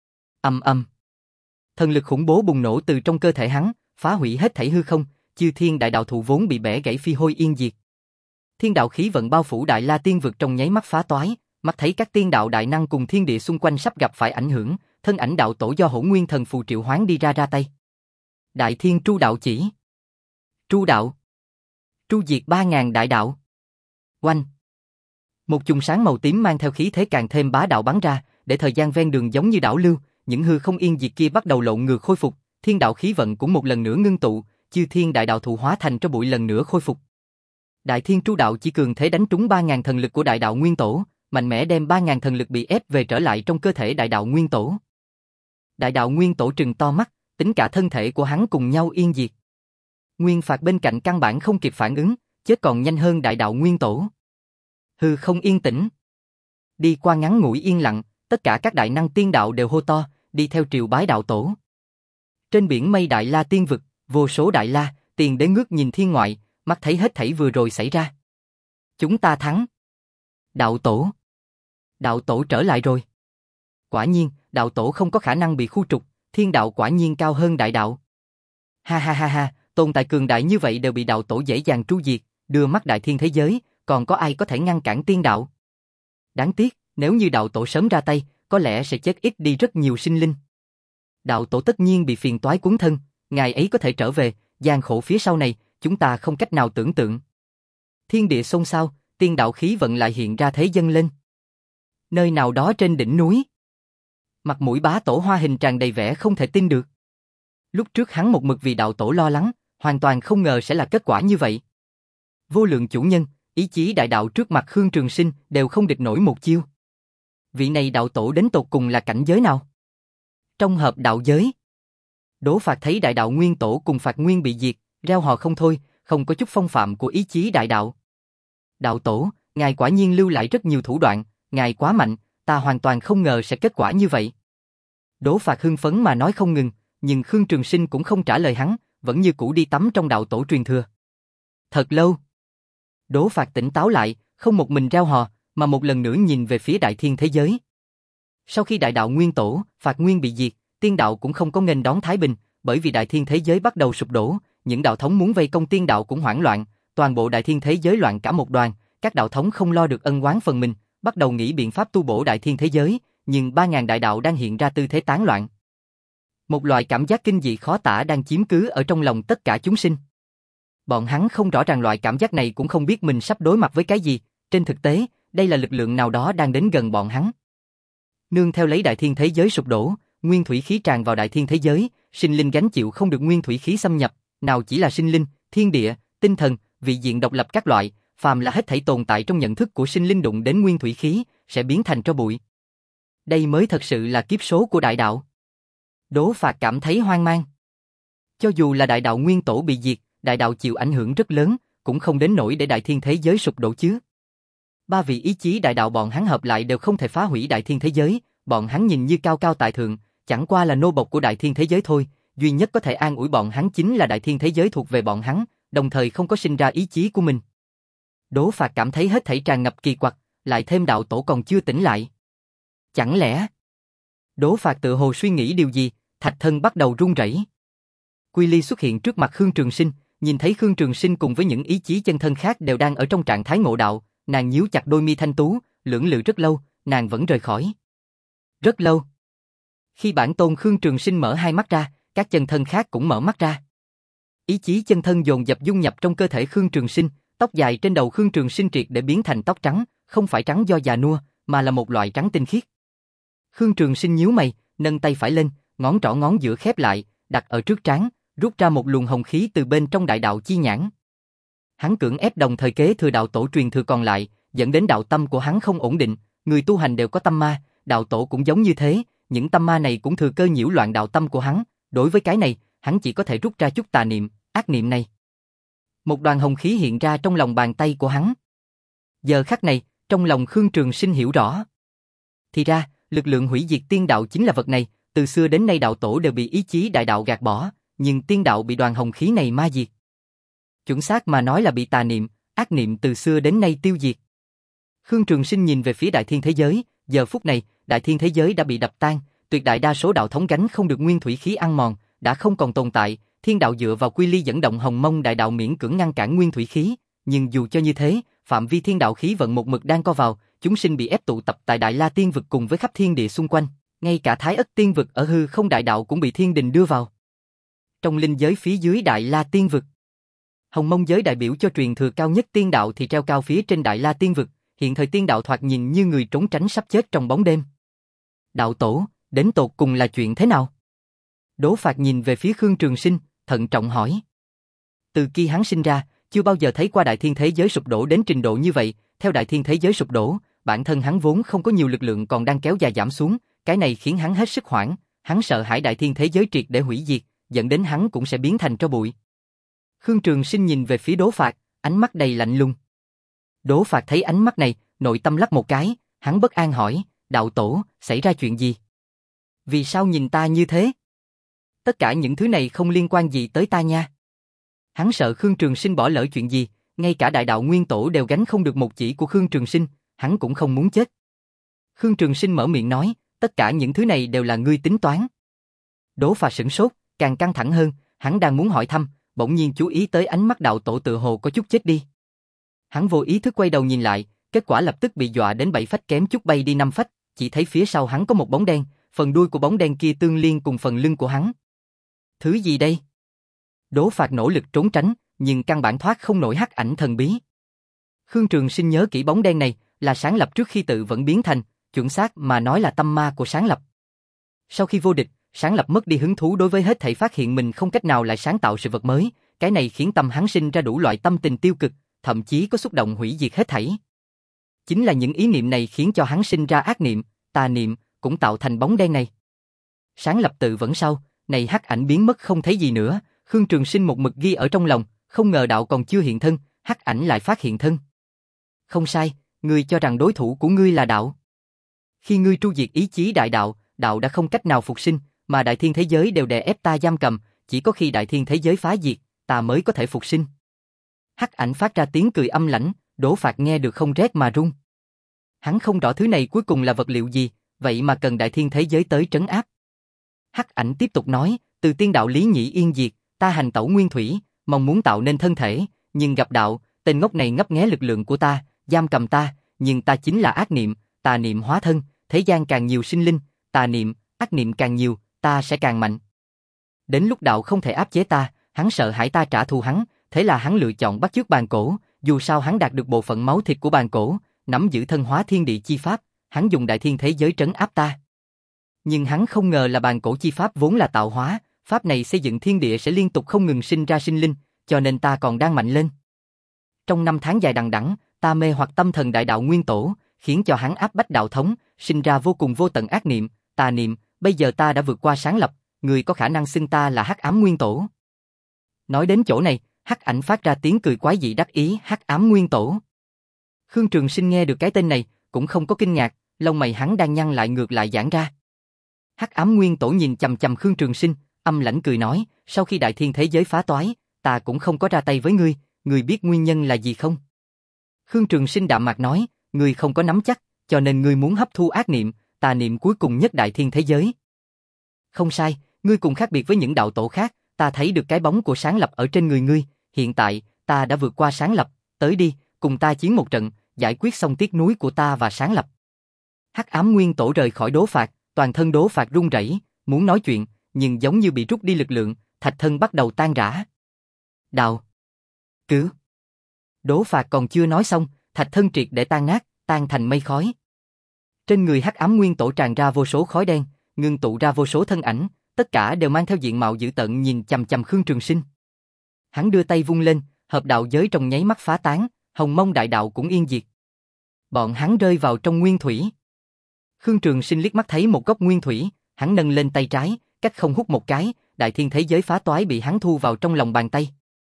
Ầm ầm. Thần lực khủng bố bùng nổ từ trong cơ thể hắn, phá hủy hết thảy hư không, chư thiên đại đạo thụ vốn bị bẻ gãy phi hôi yên diệt. Thiên đạo khí vận bao phủ đại la tiên vực trong nháy mắt phá toái, mắt thấy các tiên đạo đại năng cùng thiên địa xung quanh sắp gặp phải ảnh hưởng, thân ảnh đạo tổ do Hỗn Nguyên Thần Phù triệu hoán đi ra ra tay. Đại Thiên Tru Đạo chỉ. Tru đạo. Tru diệt ba ngàn đại đạo. Oanh. Một chùm sáng màu tím mang theo khí thế càng thêm bá đạo bắn ra, để thời gian ven đường giống như đảo lưu, những hư không yên diệt kia bắt đầu lộn ngược khôi phục, thiên đạo khí vận cũng một lần nữa ngưng tụ, chư thiên đại đạo thụ hóa thành cho bụi lần nữa khôi phục. Đại Thiên Tru Đạo chỉ cường thế đánh trúng ba ngàn thần lực của đại đạo nguyên tổ, mạnh mẽ đem ba ngàn thần lực bị ép về trở lại trong cơ thể đại đạo nguyên tổ. Đại đạo nguyên tổ trừng to mắt, tính cả thân thể của hắn cùng nhau yên diệt. Nguyên Phạt bên cạnh căn bản không kịp phản ứng, chết còn nhanh hơn đại đạo nguyên tổ. Hư không yên tĩnh. Đi qua ngắn ngủi yên lặng, tất cả các đại năng tiên đạo đều hô to, đi theo triều bái đạo tổ. Trên biển mây đại la tiên vực, vô số đại la, tiền đế ngước nhìn thiên ngoại, mắt thấy hết thảy vừa rồi xảy ra. Chúng ta thắng. Đạo tổ. Đạo tổ trở lại rồi. Quả nhiên, đạo tổ không có khả năng bị khu trục, thiên đạo quả nhiên cao hơn đại đạo. Ha ha ha ha, tồn tại cường đại như vậy đều bị đạo tổ dễ dàng tru diệt, đưa mắt đại thiên thế giới, còn có ai có thể ngăn cản tiên đạo? Đáng tiếc, nếu như đạo tổ sớm ra tay, có lẽ sẽ chết ít đi rất nhiều sinh linh. Đạo tổ tất nhiên bị phiền toái cuốn thân, ngài ấy có thể trở về, gian khổ phía sau này, chúng ta không cách nào tưởng tượng. Thiên địa xôn xao, tiên đạo khí vận lại hiện ra thế dâng lên. Nơi nào đó trên đỉnh núi, mặt mũi bá tổ Hoa Hình tràn đầy vẻ không thể tin được. Lúc trước hắn một mực vì đạo tổ lo lắng, hoàn toàn không ngờ sẽ là kết quả như vậy. Vô lượng chủ nhân, ý chí đại đạo trước mặt Khương Trường Sinh đều không địch nổi một chiêu. Vị này đạo tổ đến tột cùng là cảnh giới nào? Trong hợp đạo giới, Đỗ Phạt thấy đại đạo nguyên tổ cùng Phạt Nguyên bị diệt, reo hò không thôi, không có chút phong phạm của ý chí đại đạo. Đạo tổ, ngài quả nhiên lưu lại rất nhiều thủ đoạn, ngài quá mạnh, ta hoàn toàn không ngờ sẽ kết quả như vậy. Đỗ Phạt hưng phấn mà nói không ngừng, nhưng Khương Trường Sinh cũng không trả lời hắn, vẫn như cũ đi tắm trong đạo tổ truyền thừa. Thật lâu, Đỗ Phạt tỉnh táo lại, không một mình reo hò, mà một lần nữa nhìn về phía đại thiên thế giới. Sau khi đại đạo nguyên tổ, Phạt Nguyên bị diệt, tiên đạo cũng không có nghênh đón thái bình, bởi vì đại thiên thế giới bắt đầu sụp đổ, những đạo thống muốn vây công tiên đạo cũng hoảng loạn, toàn bộ đại thiên thế giới loạn cả một đoàn, các đạo thống không lo được ân oán phần mình, bắt đầu nghĩ biện pháp tu bổ đại thiên thế giới, nhưng ba ngàn đại đạo đang hiện ra tư thế tán loạn. Một loại cảm giác kinh dị khó tả đang chiếm cứ ở trong lòng tất cả chúng sinh. Bọn hắn không rõ ràng loại cảm giác này, cũng không biết mình sắp đối mặt với cái gì, trên thực tế, đây là lực lượng nào đó đang đến gần bọn hắn. Nương theo lấy đại thiên thế giới sụp đổ, nguyên thủy khí tràn vào đại thiên thế giới, sinh linh gánh chịu không được nguyên thủy khí xâm nhập, nào chỉ là sinh linh, thiên địa, tinh thần, vị diện độc lập các loại, phàm là hết thảy tồn tại trong nhận thức của sinh linh đụng đến nguyên thủy khí, sẽ biến thành tro bụi. Đây mới thật sự là kiếp số của đại đạo. Đỗ Phạt cảm thấy hoang mang. Cho dù là đại đạo nguyên tổ bị diệt, đại đạo chịu ảnh hưởng rất lớn, cũng không đến nỗi để đại thiên thế giới sụp đổ chứ. Ba vị ý chí đại đạo bọn hắn hợp lại đều không thể phá hủy đại thiên thế giới, bọn hắn nhìn như cao cao tại thượng, chẳng qua là nô bộc của đại thiên thế giới thôi, duy nhất có thể an ủi bọn hắn chính là đại thiên thế giới thuộc về bọn hắn, đồng thời không có sinh ra ý chí của mình. Đỗ Phạt cảm thấy hết thảy tràn ngập kỳ quặc, lại thêm đạo tổ còn chưa tỉnh lại. Chẳng lẽ... Đỗ Phạt tự hồ suy nghĩ điều gì, thạch thân bắt đầu run rẩy. Quy Ly xuất hiện trước mặt Khương Trường Sinh, nhìn thấy Khương Trường Sinh cùng với những ý chí chân thân khác đều đang ở trong trạng thái ngộ đạo, nàng nhíu chặt đôi mi thanh tú, lưỡng lự rất lâu, nàng vẫn rời khỏi. Rất lâu. Khi bản tôn Khương Trường Sinh mở hai mắt ra, các chân thân khác cũng mở mắt ra. Ý chí chân thân dồn dập dung nhập trong cơ thể Khương Trường Sinh, tóc dài trên đầu Khương Trường Sinh triệt để biến thành tóc trắng, không phải trắng do già nua, mà là một loại trắng tinh khiết. Khương Trường Sinh nhíu mày, nâng tay phải lên, ngón trỏ ngón giữa khép lại, đặt ở trước trán, rút ra một luồng hồng khí từ bên trong đại đạo chi nhãn. Hắn cưỡng ép đồng thời kế thừa đạo tổ truyền thừa còn lại, dẫn đến đạo tâm của hắn không ổn định, người tu hành đều có tâm ma, đạo tổ cũng giống như thế, những tâm ma này cũng thừa cơ nhiễu loạn đạo tâm của hắn, đối với cái này, hắn chỉ có thể rút ra chút tà niệm, ác niệm này. Một đoàn hồng khí hiện ra trong lòng bàn tay của hắn. Giờ khắc này, trong lòng Khương Trường Sinh hiểu rõ. Thì ra, lực lượng hủy diệt tiên đạo chính là vật này, từ xưa đến nay đạo tổ đều bị ý chí đại đạo gạt bỏ, nhưng tiên đạo bị đoàn hồng khí này ma diệt. Chuẩn xác mà nói là bị tà niệm, ác niệm từ xưa đến nay tiêu diệt. Khương Trường Sinh nhìn về phía đại thiên thế giới, giờ phút này, đại thiên thế giới đã bị đập tan, tuyệt đại đa số đạo thống gánh không được nguyên thủy khí ăn mòn, đã không còn tồn tại, thiên đạo dựa vào quy ly dẫn động hồng mông đại đạo miễn cưỡng ngăn cản nguyên thủy khí, nhưng dù cho như thế, phạm vi thiên đạo khí vận một mực đang co vào, chúng sinh bị ép tụ tập tại Đại La Tiên vực cùng với khắp thiên địa xung quanh, ngay cả Thái Ất Tiên vực ở hư không đại đạo cũng bị thiên đình đưa vào. Trong linh giới phía dưới Đại La Tiên vực, hồng mông giới đại biểu cho truyền thừa cao nhất tiên đạo thì treo cao phía trên Đại La Tiên vực, hiện thời tiên đạo thoạt nhìn như người trốn tránh sắp chết trong bóng đêm. Đạo tổ, đến tột cùng là chuyện thế nào? Đỗ Phạt nhìn về phía Khương Trường Sinh, thận trọng hỏi. Từ khi hắn sinh ra, chưa bao giờ thấy qua đại thiên thế giới sụp đổ đến trình độ như vậy, theo đại thiên thế giới sụp đổ, bản thân hắn vốn không có nhiều lực lượng còn đang kéo dài giảm xuống, cái này khiến hắn hết sức hoảng, hắn sợ hãi đại thiên thế giới triệt để hủy diệt, dẫn đến hắn cũng sẽ biến thành tro bụi. Khương Trường Sinh nhìn về phía Đỗ Phạt, ánh mắt đầy lạnh lùng. Đỗ Phạt thấy ánh mắt này, nội tâm lắc một cái, hắn bất an hỏi, đạo tổ, xảy ra chuyện gì? Vì sao nhìn ta như thế? Tất cả những thứ này không liên quan gì tới ta nha. Hắn sợ Khương Trường Sinh bỏ lỡ chuyện gì, ngay cả đại đạo nguyên tổ đều gánh không được một chỉ của Khương Trường Sinh, hắn cũng không muốn chết. Khương Trường Sinh mở miệng nói, tất cả những thứ này đều là ngươi tính toán. Đỗ Phạt sửng sốt, càng căng thẳng hơn, hắn đang muốn hỏi thăm, bỗng nhiên chú ý tới ánh mắt đạo tổ tự hồ có chút chết đi. Hắn vô ý thức quay đầu nhìn lại, kết quả lập tức bị dọa đến bảy phách kém chút bay đi năm phách, chỉ thấy phía sau hắn có một bóng đen, phần đuôi của bóng đen kia tương liên cùng phần lưng của hắn. Thứ gì đây? Đỗ Phạt nỗ lực trốn tránh, nhưng căn bản thoát không nổi hắc ảnh thần bí. Khương Trường Sinh nhớ kỹ bóng đen này, là sáng lập trước khi tự vẫn biến thành, chuẩn xác mà nói là tâm ma của sáng lập. Sau khi vô địch, sáng lập mất đi hứng thú đối với hết thảy, phát hiện mình không cách nào lại sáng tạo sự vật mới, cái này khiến tâm hắn sinh ra đủ loại tâm tình tiêu cực, thậm chí có xúc động hủy diệt hết thảy. Chính là những ý niệm này khiến cho hắn sinh ra ác niệm, tà niệm, cũng tạo thành bóng đen này. Sáng lập tự vẫn sau, này hắc ảnh biến mất không thấy gì nữa, Khương Trường Sinh một mực ghi ở trong lòng, không ngờ đạo còn chưa hiện thân, hắc ảnh lại phát hiện thân. Không sai, ngươi cho rằng đối thủ của ngươi là đạo. Khi ngươi tru diệt ý chí đại đạo, đạo đã không cách nào phục sinh, mà đại thiên thế giới đều đè ép ta giam cầm, chỉ có khi đại thiên thế giới phá diệt, ta mới có thể phục sinh. Hắc ảnh phát ra tiếng cười âm lãnh, Đỗ Phạt nghe được không rét mà run. Hắn không rõ thứ này cuối cùng là vật liệu gì, vậy mà cần đại thiên thế giới tới trấn áp. Hắc ảnh tiếp tục nói, từ tiên đạo lý nhĩ yên diệt, ta hành tẩu nguyên thủy, mong muốn tạo nên thân thể, nhưng gặp đạo, tên ngốc này ngấp nghé lực lượng của ta, giam cầm ta, nhưng ta chính là ác niệm, tà niệm hóa thân, thế gian càng nhiều sinh linh, tà niệm, ác niệm càng nhiều, ta sẽ càng mạnh. Đến lúc đạo không thể áp chế ta, hắn sợ hãi ta trả thù hắn, thế là hắn lựa chọn bắt chước bàn cổ, dù sao hắn đạt được bộ phận máu thịt của bàn cổ, nắm giữ thân hóa thiên địa chi pháp, hắn dùng đại thiên thế giới trấn áp ta. Nhưng hắn không ngờ là bàn cổ chi pháp vốn là tạo hóa, pháp này xây dựng thiên địa sẽ liên tục không ngừng sinh ra sinh linh, cho nên ta còn đang mạnh lên. Trong năm tháng dài đằng đẵng, ta mê hoặc tâm thần đại đạo nguyên tổ, khiến cho hắn áp bách đạo thống, sinh ra vô cùng vô tận ác niệm, tà niệm, bây giờ ta đã vượt qua sáng lập, người có khả năng xưng ta là Hắc Ám Nguyên Tổ. Nói đến chỗ này, Hắc Ảnh phát ra tiếng cười quái dị đắc ý, Hắc Ám Nguyên Tổ. Khương Trường Sinh nghe được cái tên này, cũng không có kinh ngạc, lông mày hắn đang nhăn lại ngược lại giãn ra. Hắc Ám Nguyên Tổ nhìn chằm chằm Khương Trường Sinh, âm lãnh cười nói, sau khi đại thiên thế giới phá toái, ta cũng không có ra tay với ngươi, ngươi biết nguyên nhân là gì không? Khương Trường Sinh đạm mạc nói, ngươi không có nắm chắc, cho nên ngươi muốn hấp thu ác niệm, tà niệm cuối cùng nhất đại thiên thế giới. Không sai, ngươi cùng khác biệt với những đạo tổ khác, ta thấy được cái bóng của sáng lập ở trên người ngươi, hiện tại, ta đã vượt qua sáng lập, tới đi, cùng ta chiến một trận, giải quyết xong tiếc nuối của ta và sáng lập. Hắc Ám Nguyên Tổ rời khỏi Đố Phạt, toàn thân Đố Phạt run rẩy, muốn nói chuyện, nhưng giống như bị rút đi lực lượng, thạch thân bắt đầu tan rã. Đào! Cứu! Đố Phạt còn chưa nói xong, thạch thân triệt để tan nát, tan thành mây khói. Trên người Hắc Ám Nguyên Tổ tràn ra vô số khói đen, ngưng tụ ra vô số thân ảnh, tất cả đều mang theo diện mạo dữ tợn nhìn chằm chằm Khương Trường Sinh. Hắn đưa tay vung lên, hợp đạo giới trong nháy mắt phá tán, Hồng Mông Đại Đạo cũng yên diệt. Bọn hắn rơi vào trong nguyên thủy. Khương Trường Sinh liếc mắt thấy một góc nguyên thủy, hắn nâng lên tay trái, cách không hút một cái, đại thiên thế giới phá toái bị hắn thu vào trong lòng bàn tay.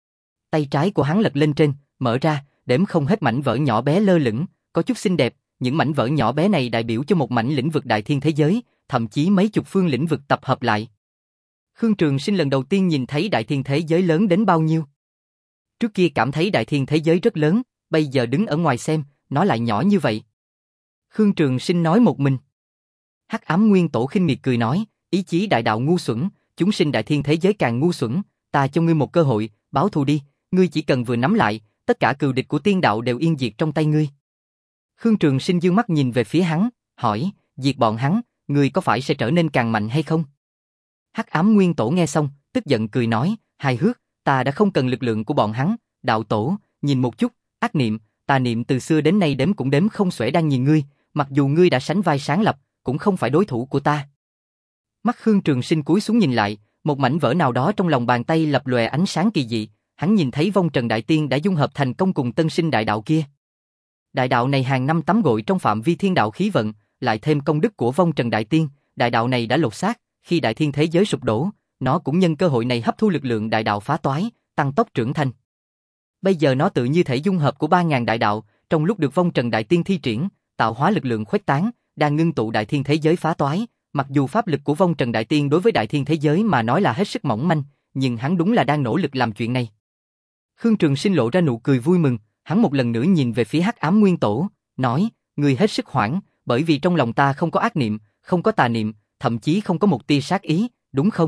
Tay trái của hắn lật lên trên, mở ra, đếm không hết mảnh vỡ nhỏ bé lơ lửng, có chút xinh đẹp, những mảnh vỡ nhỏ bé này đại biểu cho một mảnh lĩnh vực đại thiên thế giới, thậm chí mấy chục phương lĩnh vực tập hợp lại. Khương Trường Sinh lần đầu tiên nhìn thấy đại thiên thế giới lớn đến bao nhiêu. Trước kia cảm thấy đại thiên thế giới rất lớn, bây giờ đứng ở ngoài xem, nó lại nhỏ như vậy. Khương Trường Sinh nói một mình. Hắc Ám Nguyên Tổ khinh miệt cười nói, ý chí đại đạo ngu xuẩn, chúng sinh đại thiên thế giới càng ngu xuẩn, ta cho ngươi một cơ hội, báo thù đi, ngươi chỉ cần vừa nắm lại, tất cả cừu địch của tiên đạo đều yên diệt trong tay ngươi. Khương Trường Sinh dương mắt nhìn về phía hắn, hỏi, diệt bọn hắn, ngươi có phải sẽ trở nên càng mạnh hay không? Hắc Ám Nguyên Tổ nghe xong, tức giận cười nói, hài hước, ta đã không cần lực lượng của bọn hắn, đạo tổ, nhìn một chút, ác niệm, tà niệm từ xưa đến nay đếm cũng đếm không xuể đang nhìn ngươi, mặc dù ngươi đã sánh vai sáng lập, cũng không phải đối thủ của ta. Mắt Khương Trường Sinh cúi xuống nhìn lại, một mảnh vỡ nào đó trong lòng bàn tay lập lòe ánh sáng kỳ dị, hắn nhìn thấy vong trần đại tiên đã dung hợp thành công cùng tân sinh đại đạo kia. Đại đạo này hàng năm tắm gội trong phạm vi thiên đạo khí vận, lại thêm công đức của vong trần đại tiên, đại đạo này đã lột xác, khi đại thiên thế giới sụp đổ, nó cũng nhân cơ hội này hấp thu lực lượng đại đạo phá toái, tăng tốc trưởng thành. Bây giờ nó tự như thể dung hợp của ba ngàn đại đạo, trong lúc được vong trần đại tiên thi triển, tạo hóa lực lượng khuếch tán, đang ngưng tụ đại thiên thế giới phá toái. Mặc dù pháp lực của vong trần đại tiên đối với đại thiên thế giới mà nói là hết sức mỏng manh, nhưng hắn đúng là đang nỗ lực làm chuyện này. Khương Trường Sinh lộ ra nụ cười vui mừng, hắn một lần nữa nhìn về phía Hắc Ám Nguyên Tổ, nói, ngươi hết sức hoảng, bởi vì trong lòng ta không có ác niệm, không có tà niệm, thậm chí không có một tia sát ý, đúng không?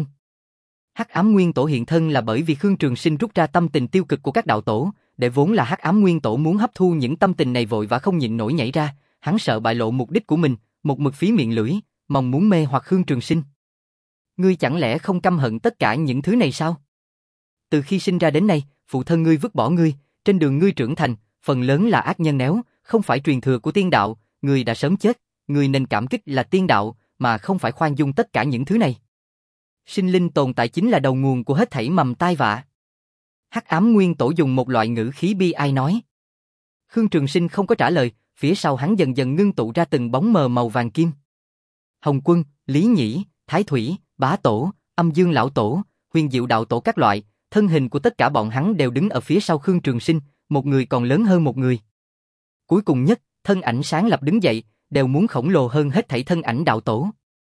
Hắc Ám Nguyên Tổ hiện thân là bởi vì Khương Trường Sinh rút ra tâm tình tiêu cực của các đạo tổ, để vốn là Hắc Ám Nguyên Tổ muốn hấp thu những tâm tình này vội vã không nhịn nổi nhảy ra, hắn sợ bại lộ mục đích của mình, một mực phí miệng lưỡi, mong muốn mê hoặc Khương Trường Sinh. Ngươi chẳng lẽ không căm hận tất cả những thứ này sao? Từ khi sinh ra đến nay, phụ thân ngươi vứt bỏ ngươi, trên đường ngươi trưởng thành, phần lớn là ác nhân nếu, không phải truyền thừa của tiên đạo, ngươi đã sớm chết, ngươi nên cảm kích là tiên đạo, mà không phải khoan dung tất cả những thứ này. Sinh linh tồn tại chính là đầu nguồn của hết thảy mầm tai vạ. Hắc Ám Nguyên Tổ dùng một loại ngữ khí bi ai nói. Khương Trường Sinh không có trả lời, phía sau hắn dần dần ngưng tụ ra từng bóng mờ màu vàng kim. Hồng Quân, Lý Nhĩ, Thái Thủy, Bá Tổ, Âm Dương Lão Tổ, Huyền Diệu Đạo Tổ các loại, thân hình của tất cả bọn hắn đều đứng ở phía sau Khương Trường Sinh, một người còn lớn hơn một người. Cuối cùng nhất, thân ảnh sáng lập đứng dậy, đều muốn khổng lồ hơn hết thảy thân ảnh đạo tổ.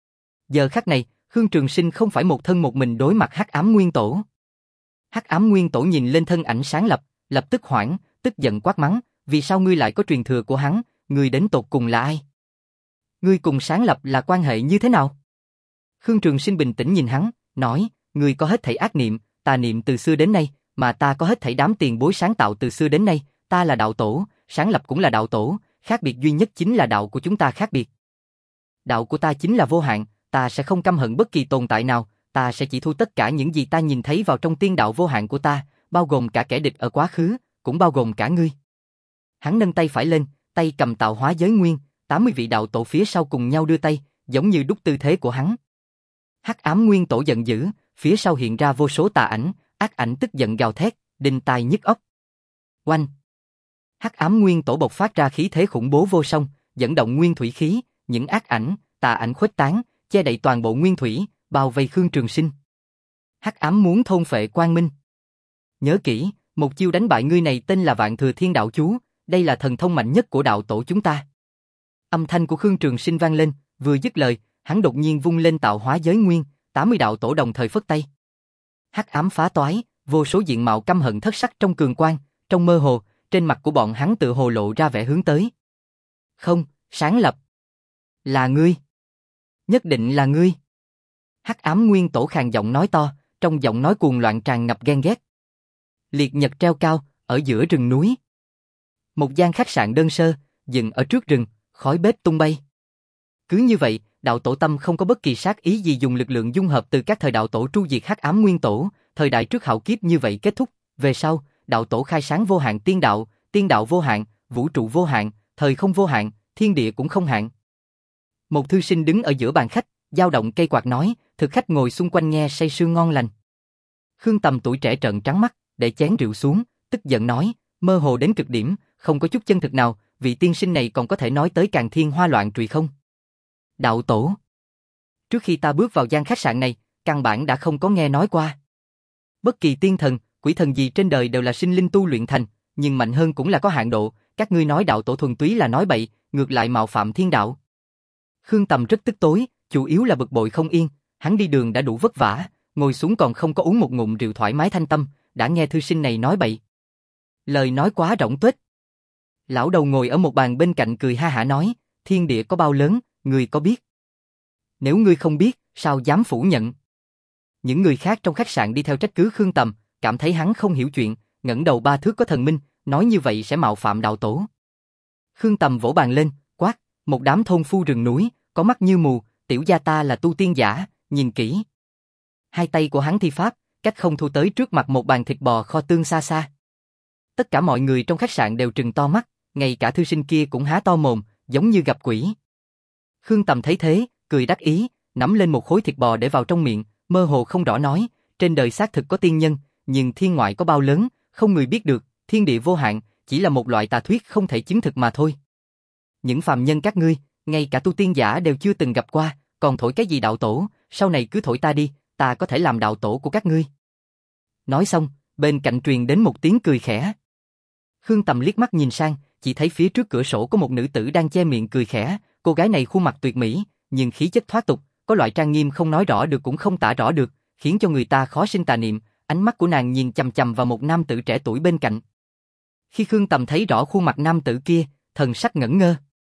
Giờ khắc này, Khương Trường Sinh không phải một thân một mình đối mặt Hắc Ám Nguyên Tổ. Hắc Ám Nguyên Tổ nhìn lên thân ảnh sáng lập, lập tức hoảng, tức giận quát mắng, vì sao ngươi lại có truyền thừa của hắn, ngươi đến tột cùng là ai? Ngươi cùng sáng lập là quan hệ như thế nào? Khương Trường Sinh bình tĩnh nhìn hắn, nói, ngươi có hết thảy ác niệm, tà niệm từ xưa đến nay, mà ta có hết thảy đám tiền bối sáng tạo từ xưa đến nay, ta là đạo tổ, sáng lập cũng là đạo tổ, khác biệt duy nhất chính là đạo của chúng ta khác biệt. Đạo của ta chính là vô hạn, ta sẽ không căm hận bất kỳ tồn tại nào, ta sẽ chỉ thu tất cả những gì ta nhìn thấy vào trong tiên đạo vô hạn của ta, bao gồm cả kẻ địch ở quá khứ, cũng bao gồm cả ngươi. Hắn nâng tay phải lên, tay cầm tạo hóa giới nguyên, tám mươi vị đạo tổ phía sau cùng nhau đưa tay, giống như đúc tư thế của hắn. Hắc Ám Nguyên Tổ giận dữ, phía sau hiện ra vô số tà ảnh, ác ảnh tức giận gào thét, đinh tai nhức óc. Oanh! Hắc Ám Nguyên Tổ bộc phát ra khí thế khủng bố vô song, dẫn động nguyên thủy khí, những ác ảnh, tà ảnh khuếch tán, che đậy toàn bộ nguyên thủy, bao vây Khương Trường Sinh. Hắc ám muốn thôn phệ quang minh. Nhớ kỹ, một chiêu đánh bại ngươi này tên là Vạn Thừa Thiên Đạo Chú, đây là thần thông mạnh nhất của đạo tổ chúng ta. Âm thanh của Khương Trường Sinh vang lên, vừa dứt lời, hắn đột nhiên vung lên tạo hóa giới nguyên, tám mươi đạo tổ đồng thời phất tay. Hắc ám phá toái, vô số diện mạo căm hận thất sắc trong cường quang, trong mơ hồ, trên mặt của bọn hắn tự hồ lộ ra vẻ hướng tới. Không, Sáng Lập. Là ngươi. Nhất định là ngươi. Hắc ám nguyên tổ khàn giọng nói to, trong giọng nói cuồng loạn tràn ngập ghen ghét. Liệt nhật treo cao, ở giữa rừng núi. Một gian khách sạn đơn sơ, dựng ở trước rừng, khói bếp tung bay. Cứ như vậy, đạo tổ Tâm không có bất kỳ sát ý gì dùng lực lượng dung hợp từ các thời đạo tổ tru diệt hắc ám nguyên tổ, thời đại trước hạo kiếp như vậy kết thúc, về sau, đạo tổ khai sáng vô hạn tiên đạo, tiên đạo vô hạn, vũ trụ vô hạn, thời không vô hạn, thiên địa cũng không hạn. Một thư sinh đứng ở giữa bàn khách, dao động cây quạt nói, thực khách ngồi xung quanh nghe say sưa ngon lành. Khương Tầm tuổi trẻ trợn trắng mắt, để chén rượu xuống, tức giận nói, mơ hồ đến cực điểm, không có chút chân thực nào, vị tiên sinh này còn có thể nói tới càn thiên hoa loạn trụy không? Đạo tổ. Trước khi ta bước vào gian khách sạn này, căn bản đã không có nghe nói qua. Bất kỳ tiên thần, quỷ thần gì trên đời đều là sinh linh tu luyện thành, nhưng mạnh hơn cũng là có hạn độ, các ngươi nói đạo tổ thuần túy là nói bậy, ngược lại mạo phạm thiên đạo. Khương Tầm rất tức tối, chủ yếu là bực bội không yên, hắn đi đường đã đủ vất vả, ngồi xuống còn không có uống một ngụm rượu thoải mái thanh tâm, đã nghe thư sinh này nói bậy. Lời nói quá rỗng tuếch. Lão đầu ngồi ở một bàn bên cạnh cười ha hả nói, thiên địa có bao lớn, ngươi có biết? Nếu ngươi không biết, sao dám phủ nhận? Những người khác trong khách sạn đi theo trách cứ Khương Tầm, cảm thấy hắn không hiểu chuyện, ngẩng đầu ba thước có thần minh, nói như vậy sẽ mạo phạm đạo tổ. Khương Tầm vỗ bàn lên, quát, một đám thôn phu rừng núi, có mắt như mù, tiểu gia ta là tu tiên giả, nhìn kỹ. Hai tay của hắn thi pháp, cách không thu tới trước mặt một bàn thịt bò kho tương xa xa. Tất cả mọi người trong khách sạn đều trừng to mắt, ngay cả thư sinh kia cũng há to mồm, giống như gặp quỷ. Khương Tầm thấy thế, cười đắc ý, nắm lên một khối thịt bò để vào trong miệng, mơ hồ không rõ nói, trên đời xác thực có tiên nhân, nhưng thiên ngoại có bao lớn, không người biết được, thiên địa vô hạn, chỉ là một loại tà thuyết không thể chứng thực mà thôi. Những phàm nhân các ngươi, ngay cả tu tiên giả đều chưa từng gặp qua, còn thổi cái gì đạo tổ, sau này cứ thổi ta đi, ta có thể làm đạo tổ của các ngươi. Nói xong, bên cạnh truyền đến một tiếng cười khẽ. Khương Tầm liếc mắt nhìn sang, chỉ thấy phía trước cửa sổ có một nữ tử đang che miệng cười khẽ, cô gái này khuôn mặt tuyệt mỹ, nhưng khí chất thoát tục, có loại trang nghiêm không nói rõ được cũng không tả rõ được, khiến cho người ta khó sinh tà niệm, ánh mắt của nàng nhìn chằm chằm vào một nam tử trẻ tuổi bên cạnh. Khi Khương Tầm thấy rõ khuôn mặt nam tử kia, thần sắc ngẩn ngơ.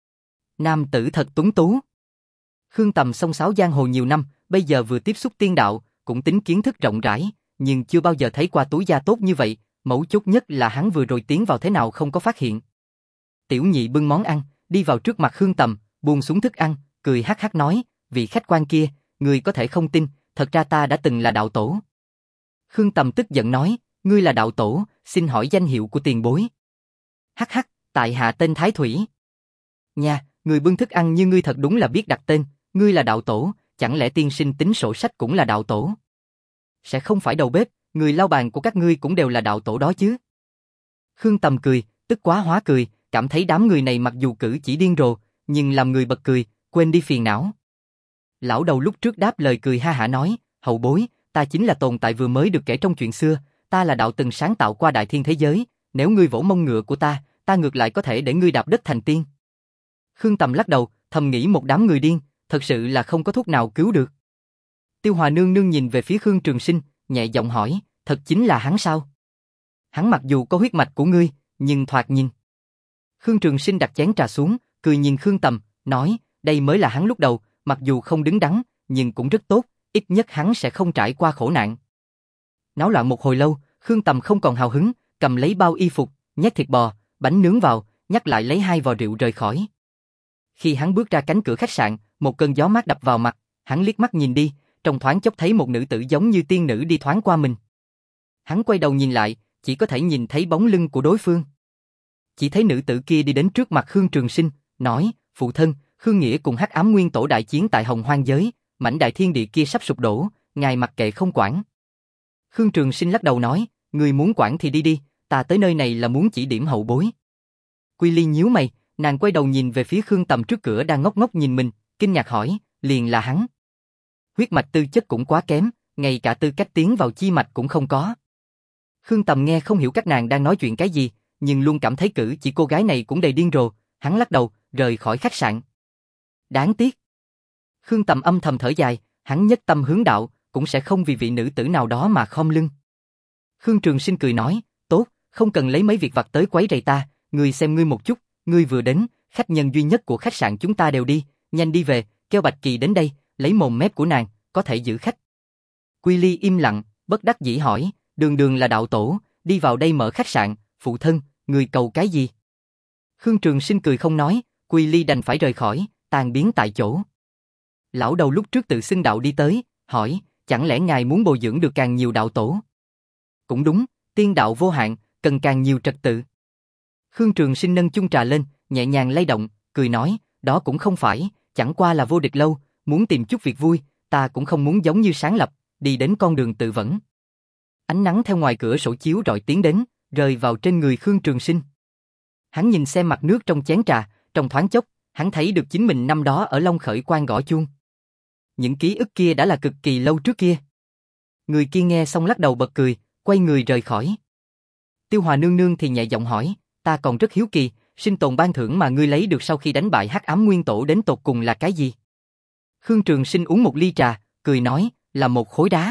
Nam tử thật tuấn tú. Khương Tầm xông xáo giang hồ nhiều năm, bây giờ vừa tiếp xúc tiên đạo, cũng tính kiến thức rộng rãi, nhưng chưa bao giờ thấy qua túi da tốt như vậy, mấu chốt nhất là hắn vừa rồi tiến vào thế nào không có phát hiện. Tiểu nhị bưng món ăn, đi vào trước mặt Khương Tầm, buông xuống thức ăn, cười hắc hắc nói, vị khách quan kia, ngươi có thể không tin, thật ra ta đã từng là đạo tổ. Khương Tầm tức giận nói, ngươi là đạo tổ, xin hỏi danh hiệu của tiền bối. Hắc hắc, tại hạ tên Thái Thủy. Nha, người bưng thức ăn như ngươi thật đúng là biết đặt tên, ngươi là đạo tổ, chẳng lẽ tiên sinh tính sổ sách cũng là đạo tổ? Sẽ không phải đầu bếp, người lau bàn của các ngươi cũng đều là đạo tổ đó chứ? Khương Tầm cười, tức quá hóa cười, cảm thấy đám người này mặc dù cử chỉ điên rồ, nhưng làm người bật cười, quên đi phiền não. Lão đầu lúc trước đáp lời cười ha hả nói, hậu bối, ta chính là tồn tại vừa mới được kể trong chuyện xưa, ta là đạo từng sáng tạo qua đại thiên thế giới, nếu ngươi vỗ mông ngựa của ta, ta ngược lại có thể để ngươi đạp đất thành tiên. Khương Tầm lắc đầu, thầm nghĩ một đám người điên, thật sự là không có thuốc nào cứu được. Tiêu Hòa nương nương nhìn về phía Khương Trường Sinh, nhẹ giọng hỏi, thật chính là hắn sao? Hắn mặc dù có huyết mạch của ngươi, nhưng thoạt nhìn. Khương Trường Sinh đặt chén trà xuống, cười nhìn Khương Tầm, nói, đây mới là hắn lúc đầu, mặc dù không đứng đắn, nhưng cũng rất tốt, ít nhất hắn sẽ không trải qua khổ nạn. Náo loạn một hồi lâu, Khương Tầm không còn hào hứng, cầm lấy bao y phục, nhét thịt bò, bánh nướng vào, nhắc lại lấy hai vò rượu rời khỏi. Khi hắn bước ra cánh cửa khách sạn, một cơn gió mát đập vào mặt, hắn liếc mắt nhìn đi, trong thoáng chốc thấy một nữ tử giống như tiên nữ đi thoáng qua mình. Hắn quay đầu nhìn lại, chỉ có thể nhìn thấy bóng lưng của đối phương. Chỉ thấy nữ tử kia đi đến trước mặt Khương Trường Sinh, nói, phụ thân, Khương Nghĩa cùng Hắc Ám Nguyên Tổ đại chiến tại Hồng Hoang giới, mảnh đại thiên địa kia sắp sụp đổ, ngài mặc kệ không quản. Khương Trường Sinh lắc đầu nói, người muốn quản thì đi đi, ta tới nơi này là muốn chỉ điểm hậu bối. Quy Ly nhíu mày, Nàng quay đầu nhìn về phía Khương Tầm trước cửa đang ngốc ngốc nhìn mình, kinh ngạc hỏi, liền là hắn. Huyết mạch tư chất cũng quá kém, ngay cả tư cách tiến vào chi mạch cũng không có. Khương Tầm nghe không hiểu các nàng đang nói chuyện cái gì, nhưng luôn cảm thấy cử chỉ cô gái này cũng đầy điên rồ, hắn lắc đầu, rời khỏi khách sạn. Đáng tiếc. Khương Tầm âm thầm thở dài, hắn nhất tâm hướng đạo, cũng sẽ không vì vị nữ tử nào đó mà khom lưng. Khương Trường Sinh cười nói, tốt, không cần lấy mấy việc vặt tới quấy rầy ta, ngươi xem ngươi một chút, ngươi vừa đến, khách nhân duy nhất của khách sạn chúng ta đều đi, nhanh đi về, kêu Bạch Kỳ đến đây, lấy mồm mép của nàng, có thể giữ khách. Quy Ly im lặng, bất đắc dĩ hỏi, đường đường là đạo tổ, đi vào đây mở khách sạn, phụ thân, người cầu cái gì? Khương Trường Sinh cười không nói, Quy Ly đành phải rời khỏi, tan biến tại chỗ. Lão đầu lúc trước tự xưng đạo đi tới, hỏi, chẳng lẽ ngài muốn bồi dưỡng được càng nhiều đạo tổ? Cũng đúng, tiên đạo vô hạn, cần càng nhiều trật tự. Khương Trường Sinh nâng chung trà lên, nhẹ nhàng lay động, cười nói, đó cũng không phải, chẳng qua là vô địch lâu, muốn tìm chút việc vui, ta cũng không muốn giống như Sáng Lập, đi đến con đường tự vẫn. Ánh nắng theo ngoài cửa sổ chiếu rọi tiến đến, rơi vào trên người Khương Trường Sinh. Hắn nhìn xem mặt nước trong chén trà, trong thoáng chốc, hắn thấy được chính mình năm đó ở Long Khởi Quan gõ chuông. Những ký ức kia đã là cực kỳ lâu trước kia. Người kia nghe xong lắc đầu bật cười, quay người rời khỏi. Tiêu Hòa nương nương thì nhẹ giọng hỏi, ta còn rất hiếu kỳ, sinh tồn ban thưởng mà ngươi lấy được sau khi đánh bại Hắc Ám Nguyên Tổ đến tột cùng là cái gì? Khương Trường Sinh uống một ly trà, cười nói, là một khối đá.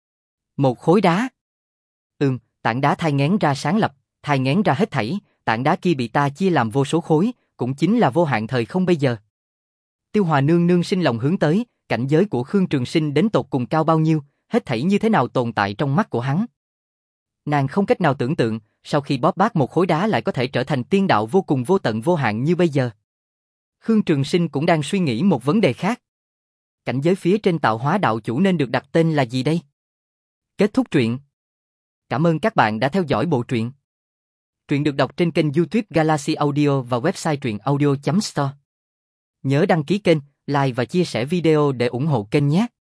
Một khối đá? Ừm, tảng đá thai nghén ra Sáng Lập, thai nghén ra hết thảy, tảng đá kia bị ta chia làm vô số khối, cũng chính là vô hạn thời không bây giờ. Tiêu Hòa nương nương sinh lòng hướng tới, cảnh giới của Khương Trường Sinh đến tột cùng cao bao nhiêu, hết thảy như thế nào tồn tại trong mắt của hắn. Nàng không cách nào tưởng tượng, sau khi bóp bát một khối đá lại có thể trở thành tiên đạo vô cùng vô tận vô hạn như bây giờ. Khương Trường Sinh cũng đang suy nghĩ một vấn đề khác. Cảnh giới phía trên tạo hóa đạo chủ nên được đặt tên là gì đây? Kết thúc truyện. Cảm ơn các bạn đã theo dõi bộ truyện. Truyện được đọc trên kênh YouTube Galaxy Audio và website truyện audio chấm store. Nhớ đăng ký kênh, like và chia sẻ video để ủng hộ kênh nhé.